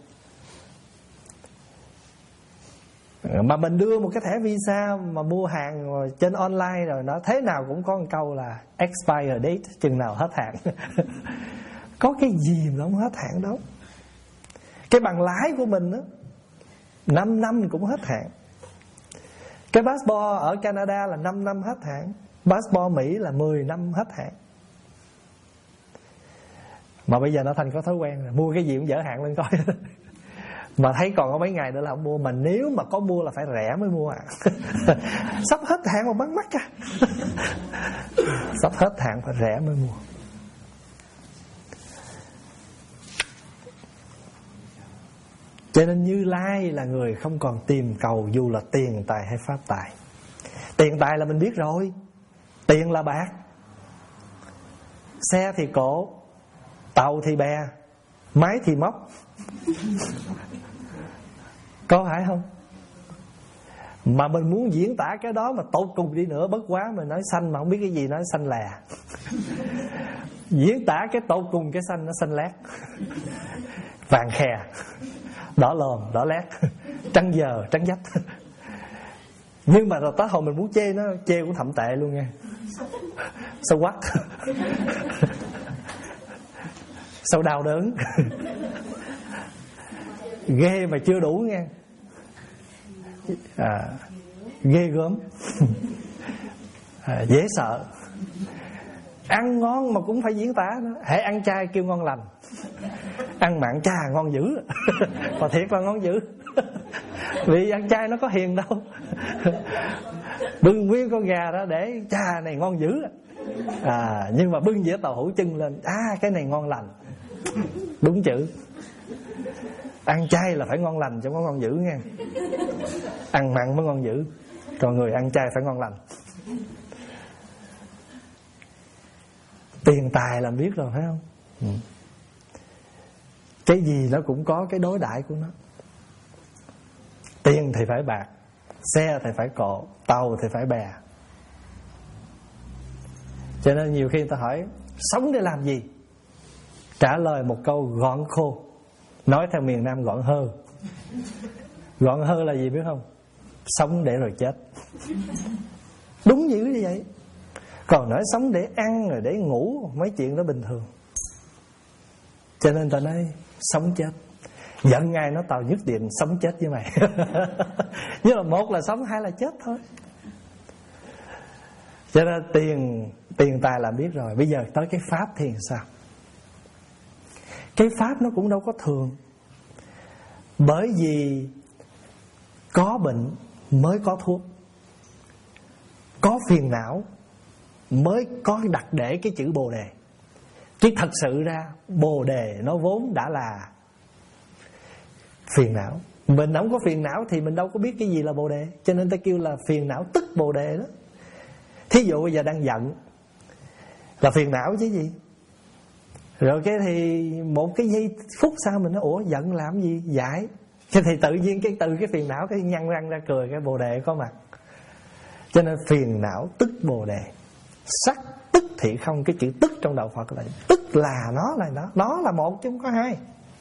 S1: Mà mình đưa một cái thẻ Visa mà mua hàng trên online rồi nó thế nào cũng có một câu là expire date, chừng nào hết hạn. Có cái gì mà không hết hạn đâu. Cái bằng lái của mình á, năm năm cũng hết hạn. Cái passport ở Canada là năm năm hết hạn. Passport Mỹ là mười năm hết hạn. Mà bây giờ nó thành có thói quen rồi, mua cái gì cũng dỡ hạn lên coi. Mà thấy còn có mấy ngày nữa là không mua. Mà nếu mà có mua là phải rẻ mới mua à. Sắp hết hạn mà bắn mắt à. Sắp hết hạn phải rẻ mới mua. Cho nên Như Lai là người không còn tìm cầu dù là tiền tài hay pháp tài. Tiền tài là mình biết rồi, tiền là bạc, xe thì cổ, tàu thì bè, máy thì móc. Có phải không? Mà mình muốn diễn tả cái đó mà tột cùng đi nữa, bất quá mình nói xanh mà không biết cái gì, nói xanh lè. Diễn tả cái tột cùng cái xanh nó xanh lét, vàng khè, đỏ lòm, đỏ lét, trắng giờ, trắng dách. Nhưng mà rồi tới hồi mình muốn chê nó, chê cũng thậm tệ luôn nha. Sâu quắc, sâu đau đớn, ghê mà chưa đủ nha. À, ghê gớm, à, dễ sợ. Ăn ngon mà cũng phải diễn tả nữa. Hễ ăn chay kêu ngon lành, ăn mặn chà ngon dữ. Mà thiệt là ngon dữ. Vì ăn chay nó có hiền đâu. Bưng nguyên con gà đó để chà này ngon dữ. À, nhưng mà bưng dĩa tàu hũ chân lên, à cái này ngon lành. Đúng chữ. Ăn chay là phải ngon lành chứ không có ngon dữ nha. Ăn mặn mới ngon dữ, còn người ăn chay phải ngon lành. Tiền tài là biết rồi phải không? Ừ. Cái gì nó cũng có cái đối đãi của nó. Tiền thì phải bạc, xe thì phải cộ, tàu thì phải bè. Cho nên nhiều khi người ta hỏi sống để làm gì, trả lời một câu gọn khô. Nói theo miền Nam gọn hơ. Gọn hơ là gì biết không? Sống để rồi chết. Đúng dữ như vậy. Còn nói sống để ăn rồi để ngủ, mấy chuyện đó bình thường. Cho nên ta nói sống chết. Giận ai nó tao nhất định sống chết với mày. Nhưng mà một là sống, hai là chết thôi. Cho nên tiền Tiền tài là biết rồi. Bây giờ tới cái pháp thì sao? Cái pháp nó cũng đâu có thường. Bởi vì có bệnh mới có thuốc, có phiền não mới có đặt để cái chữ Bồ Đề. Chứ thật sự ra Bồ Đề nó vốn đã là phiền não. Mình không có phiền não thì mình đâu có biết cái gì là Bồ Đề. Cho nên ta kêu là phiền não tức Bồ Đề đó. Thí dụ bây giờ đang giận là phiền não chứ gì. Rồi cái thì một cái giây phút sau mình nói ủa giận làm gì giải. Cho thì tự nhiên cái từ cái phiền não cái nhăn răng ra cười, cái Bồ Đề có mặt. Cho nên phiền não tức Bồ Đề. Sắc tức thị không. Cái chữ tức trong đạo Phật là tức là nó là nó. Nó là một chứ không có hai.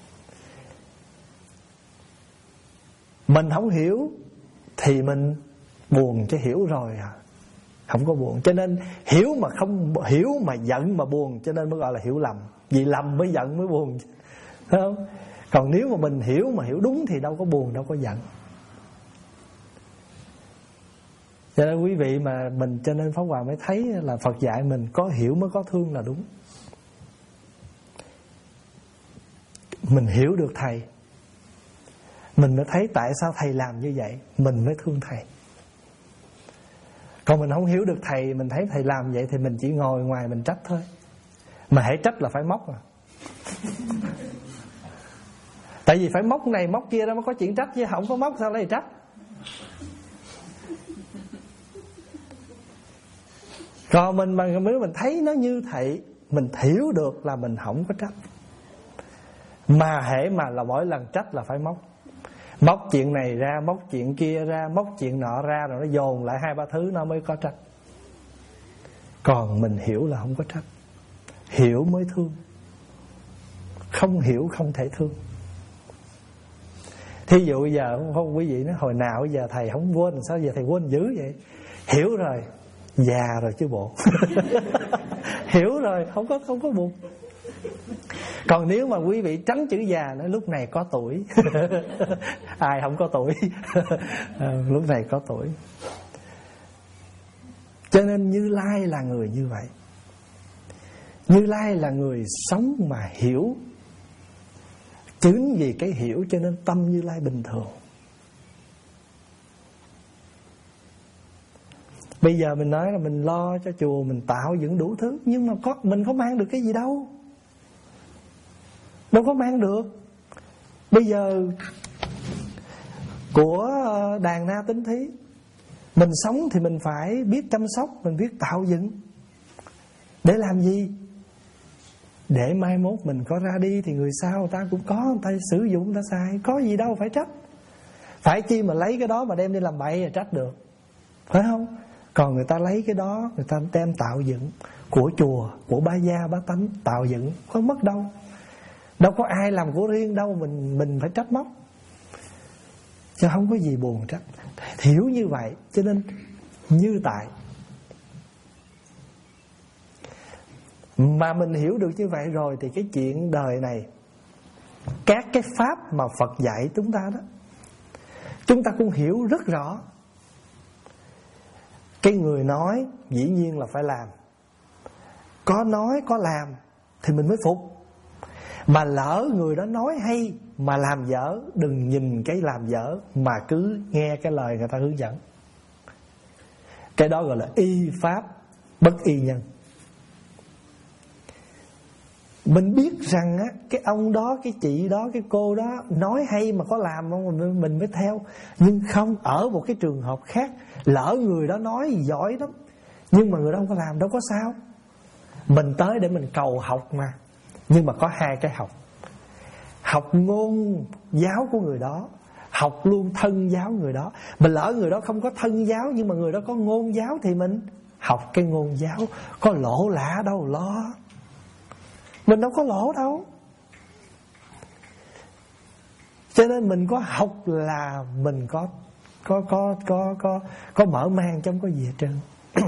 S1: Mình không hiểu thì mình buồn, chứ hiểu rồi à không có buồn. Cho nên hiểu mà không hiểu mà giận mà buồn, cho nên mới gọi là hiểu lầm. Vì lầm mới giận mới buồn, thấy không? Còn nếu mà mình hiểu mà hiểu đúng thì đâu có buồn, đâu có giận. Cho nên quý vị mà mình, cho nên Pháp Hòa mới thấy là Phật dạy mình có hiểu mới có thương là đúng. Mình hiểu được Thầy, mình mới thấy tại sao Thầy làm như vậy, mình mới thương Thầy. Còn mình không hiểu được Thầy, mình thấy Thầy làm vậy thì mình chỉ ngồi ngoài mình trách thôi. Mà hãy trách là phải móc à. Tại vì phải móc này móc kia đó mới có chuyện trách, chứ không có móc sao lấy trách. Còn mình mà nếu mình thấy nó như Thầy, mình hiểu được là mình không có trách. Mà hễ mà là mỗi lần trách là phải móc. Móc chuyện này ra, móc chuyện kia ra, móc chuyện nọ ra, rồi nó dồn lại hai ba thứ nó mới có trách. Còn mình hiểu là không có trách. Hiểu mới thương. Không hiểu không thể thương. Thí dụ bây giờ không, quý vị nói hồi nào bây giờ Thầy không quên, sao giờ Thầy quên dữ vậy? Hiểu rồi, già rồi chứ bộ. Hiểu rồi, không có không có buồn. Còn nếu mà quý vị tránh chữ già nói lúc này có tuổi. Ai không có tuổi. Lúc này có tuổi. Cho nên Như Lai là người như vậy. Như Lai là người sống mà hiểu. Chính vì cái hiểu cho nên tâm Như Lai bình thường. Bây giờ mình nói là mình lo cho chùa, mình tạo dựng đủ thứ, nhưng mà có mình có mang được cái gì đâu. Đâu có mang được. Bây giờ của đàn na tính thí, mình sống thì mình phải biết chăm sóc, mình biết tạo dựng. Để làm gì? Để mai mốt mình có ra đi thì người sau người ta cũng có, người ta sử dụng, người ta xài. Có gì đâu phải trách. Phải chi mà lấy cái đó mà đem đi làm bậy là trách được, phải không? Còn người ta lấy cái đó, người ta đem tạo dựng của chùa, của bá gia bá tánh tạo dựng, không mất đâu. Đâu có ai làm của riêng đâu, mình mình phải trách móc. Chứ không có gì buồn trách. Hiểu như vậy cho nên như tại. Mà mình hiểu được như vậy rồi thì cái chuyện đời này, các cái pháp mà Phật dạy chúng ta đó, chúng ta cũng hiểu rất rõ. Cái người nói dĩ nhiên là phải làm. Có nói có làm thì mình mới phục. Mà lỡ người đó nói hay mà làm dở, đừng nhìn cái làm dở mà cứ nghe cái lời người ta hướng dẫn. Cái đó gọi là y pháp bất y nhân. Mình biết rằng á, cái ông đó, cái chị đó, cái cô đó nói hay mà có làm không, mình mới theo. Nhưng không, ở một cái trường hợp khác, lỡ người đó nói giỏi lắm nhưng mà người đó không có làm, đâu có sao. Mình tới để mình cầu học mà. Nhưng mà có hai cái học. Học ngôn giáo của người đó, học luôn thân giáo người đó. Mình lỡ người đó không có thân giáo nhưng mà người đó có ngôn giáo thì mình học cái ngôn giáo. Có lỗ lạ đâu lo. Mình đâu có lỗ đâu. Cho nên mình có học là mình có có có có có có mở mang, chứ không có gì hết trơn.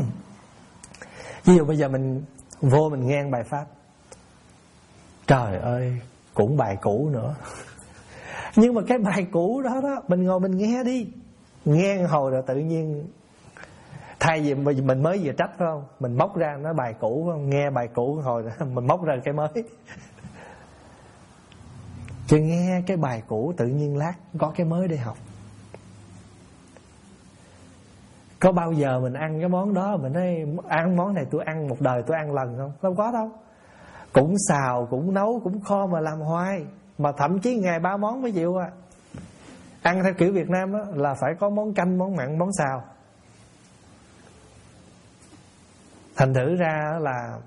S1: Ví dụ bây giờ mình vô mình nghe bài pháp, trời ơi, cũng bài cũ nữa. Nhưng mà cái bài cũ đó đó, mình ngồi mình nghe đi. Nghe hồi rồi tự nhiên Thay vì mình mới vừa trách phải không, mình móc ra nói bài cũ phải không? Nghe bài cũ hồi mình móc ra cái mới. Chứ nghe cái bài cũ tự nhiên lát có cái mới để học. Có bao giờ mình ăn cái món đó mình nói ăn món này tôi ăn một đời tôi ăn lần không? Đâu có đâu. Cũng xào, cũng nấu, cũng kho mà làm hoài. Mà thậm chí ngày ba món mới chịu à. Ăn theo kiểu Việt Nam đó là phải có món canh, món mặn, món xào. Thành thử ra là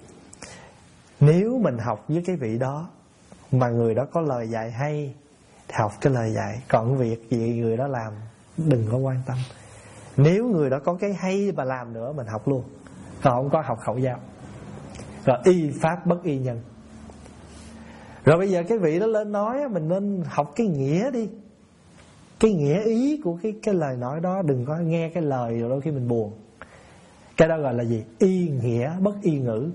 S1: nếu mình học với cái vị đó mà người đó có lời dạy hay, học cái lời dạy. Còn việc gì người đó làm đừng có quan tâm. Nếu người đó có cái hay mà làm nữa mình học luôn. Còn không có học khẩu giao. Rồi y pháp bất y nhân. Rồi bây giờ cái vị đó lên nói mình nên học cái nghĩa đi. Cái nghĩa ý của cái, cái lời nói đó. Đừng có nghe cái lời rồi đôi khi mình buồn. Cái đó gọi là gì? Y nghĩa bất y ngữ.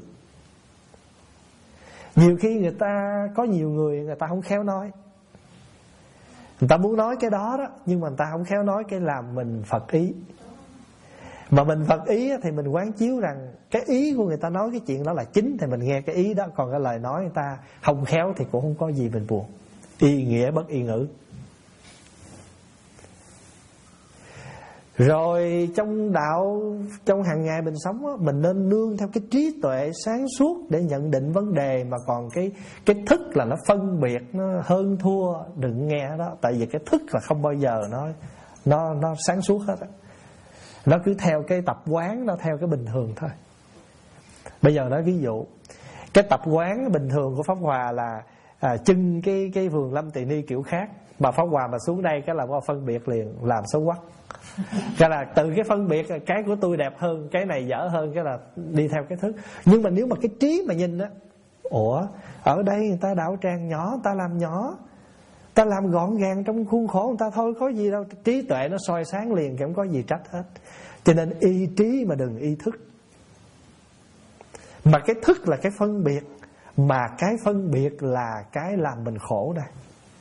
S1: Nhiều khi người ta, có nhiều người người ta không khéo nói. Người ta muốn nói cái đó đó, nhưng mà người ta không khéo nói, cái làm mình phật ý. Mà mình phật ý thì mình quán chiếu rằng cái ý của người ta nói cái chuyện đó là chính, thì mình nghe cái ý đó. Còn cái lời nói người ta không khéo thì cũng không có gì mình buồn. Y nghĩa bất y ngữ. Rồi trong đạo, trong hàng ngày mình sống á, mình nên nương theo cái trí tuệ sáng suốt để nhận định vấn đề. Mà còn cái cái thức là nó phân biệt, nó hơn thua, đừng nghe đó. Tại vì cái thức là không bao giờ nó nó nó sáng suốt hết á. Nó cứ theo cái tập quán, nó theo cái bình thường thôi. Bây giờ nói ví dụ, cái tập quán bình thường của Pháp Hòa là à, trưng cái cái vườn Lâm Tỳ Ni kiểu khác. Mà Pháp Hòa mà xuống đây cái là có phân biệt liền, làm xấu quắc. Cái là từ cái phân biệt, cái của tôi đẹp hơn, cái này dở hơn, cái là đi theo cái thức. Nhưng mà nếu mà cái trí mà nhìn á, ủa, ở đây người ta đạo tràng nhỏ, người ta làm nhỏ, ta làm gọn gàng trong khuôn khổ người ta thôi, có gì đâu. Trí tuệ nó soi sáng liền, không có gì trách hết. Cho nên y trí mà đừng y thức. Mà cái thức là cái phân biệt, mà cái phân biệt là cái làm mình khổ đây.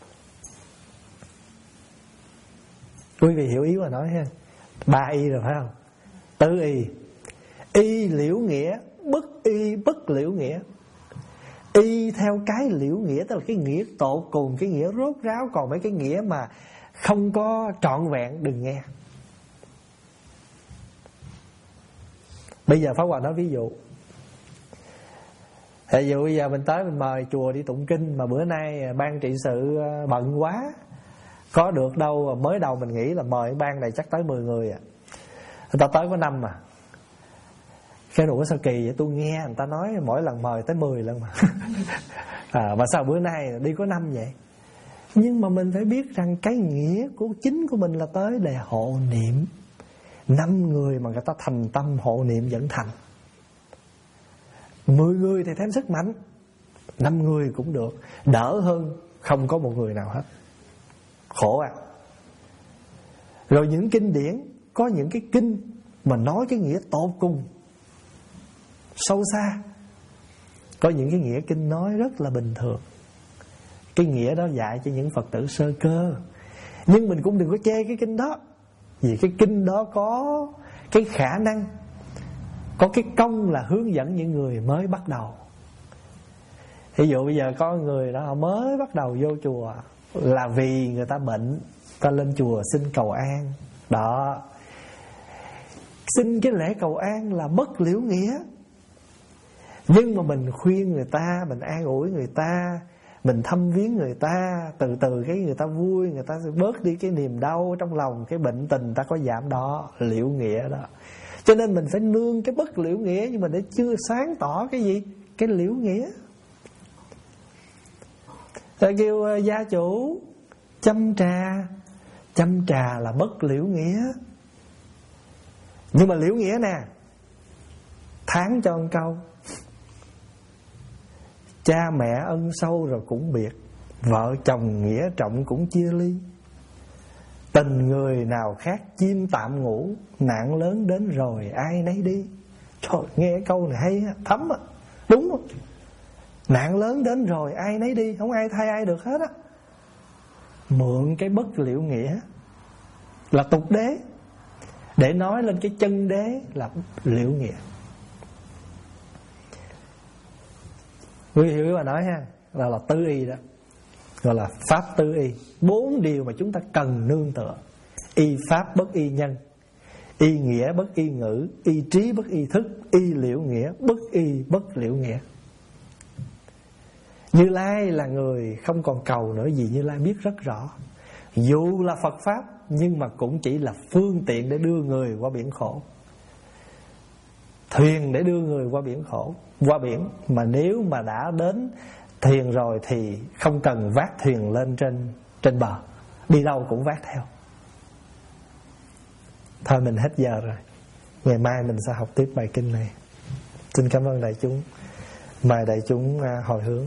S1: Quý vị hiểu ý mà nói ha. Ba y rồi phải không? Tứ y. Y liễu nghĩa, bất y bất liễu nghĩa. Y theo cái liễu nghĩa, tức là cái nghĩa tột cùng, cái nghĩa rốt ráo. Còn mấy cái nghĩa mà không có trọn vẹn đừng nghe. Bây giờ Pháp Hòa nói ví dụ. Ví dụ bây giờ mình tới mình mời chùa đi tụng kinh, mà bữa nay ban trị sự bận quá, có được đâu. Mới đầu mình nghĩ là mời ban này chắc tới mười người à. Người ta tới có năm mà. Cái đủ sao kỳ vậy, tôi nghe người ta nói mỗi lần mời tới mười lần mà. À, mà sao bữa nay đi có năm vậy? Nhưng mà mình phải biết rằng cái nghĩa của chính của mình là tới để hộ niệm. Năm người mà người ta thành tâm hộ niệm vẫn thành. Mười người thì thêm sức mạnh, năm người cũng được, đỡ hơn không có một người nào hết. Khổ à. Rồi những kinh điển, có những cái kinh mà nói cái nghĩa tột cùng, sâu xa. Có những cái nghĩa kinh nói rất là bình thường. Cái nghĩa đó dạy cho những Phật tử sơ cơ. Nhưng mình cũng đừng có chê cái kinh đó, vì cái kinh đó có cái khả năng, có cái công là hướng dẫn những người mới bắt đầu. Ví dụ bây giờ có người đó họ mới bắt đầu vô chùa, là vì người ta bệnh, ta lên chùa xin cầu an. Đó, xin cái lễ cầu an là bất liễu nghĩa. Nhưng mà mình khuyên người ta, mình an ủi người ta, mình thăm viếng người ta, từ từ cái người ta vui, người ta sẽ bớt đi cái niềm đau trong lòng, cái bệnh tình ta có giảm. Đó, liễu nghĩa đó. Cho nên mình phải nương cái bất liễu nghĩa, nhưng mà để chưa sáng tỏ cái gì? Cái liễu nghĩa. Rồi kêu gia chủ chăm trà. Chăm trà là bất liễu nghĩa. Nhưng mà liễu nghĩa nè, tháng cho một câu. Cha mẹ ân sâu rồi cũng biệt, vợ chồng nghĩa trọng cũng chia ly. Tình người nào khác chim tạm ngủ, nạn lớn đến rồi ai nấy đi. Trời, nghe cái câu này hay thấm á. Đúng không? Nạn lớn đến rồi ai nấy đi, không ai thay ai được hết á. Mượn cái bất liễu nghĩa là tục đế. để nói lên cái chân đế là Liễu Nghĩa. Quý vị hiểu bà nói ha, là là tứ y đó, gọi là pháp tứ y. Bốn điều mà chúng ta cần nương tựa: y pháp bất y nhân, y nghĩa bất y ngữ, y trí bất y thức, y liễu nghĩa bất y bất liễu nghĩa. Như Lai là người không còn cầu nữa, vì Như Lai biết rất rõ, dù là Phật pháp nhưng mà cũng chỉ là phương tiện để đưa người qua biển khổ, thuyền để đưa người qua biển khổ, qua biển. Mà nếu mà đã đến thuyền rồi thì không cần vác thuyền lên trên trên bờ, đi đâu cũng vác theo. Thôi mình hết giờ rồi, ngày mai mình sẽ học tiếp bài kinh này. Xin cảm ơn đại chúng. Mời đại chúng hồi hướng.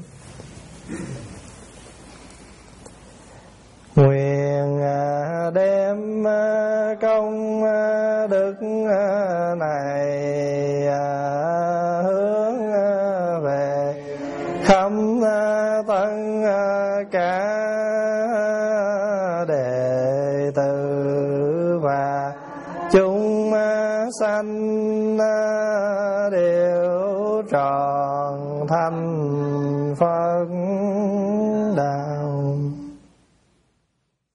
S1: Nguyện đem công đức này hướng về khắp tất cả đệ tử và chúng sanh đều tròn thành Phật.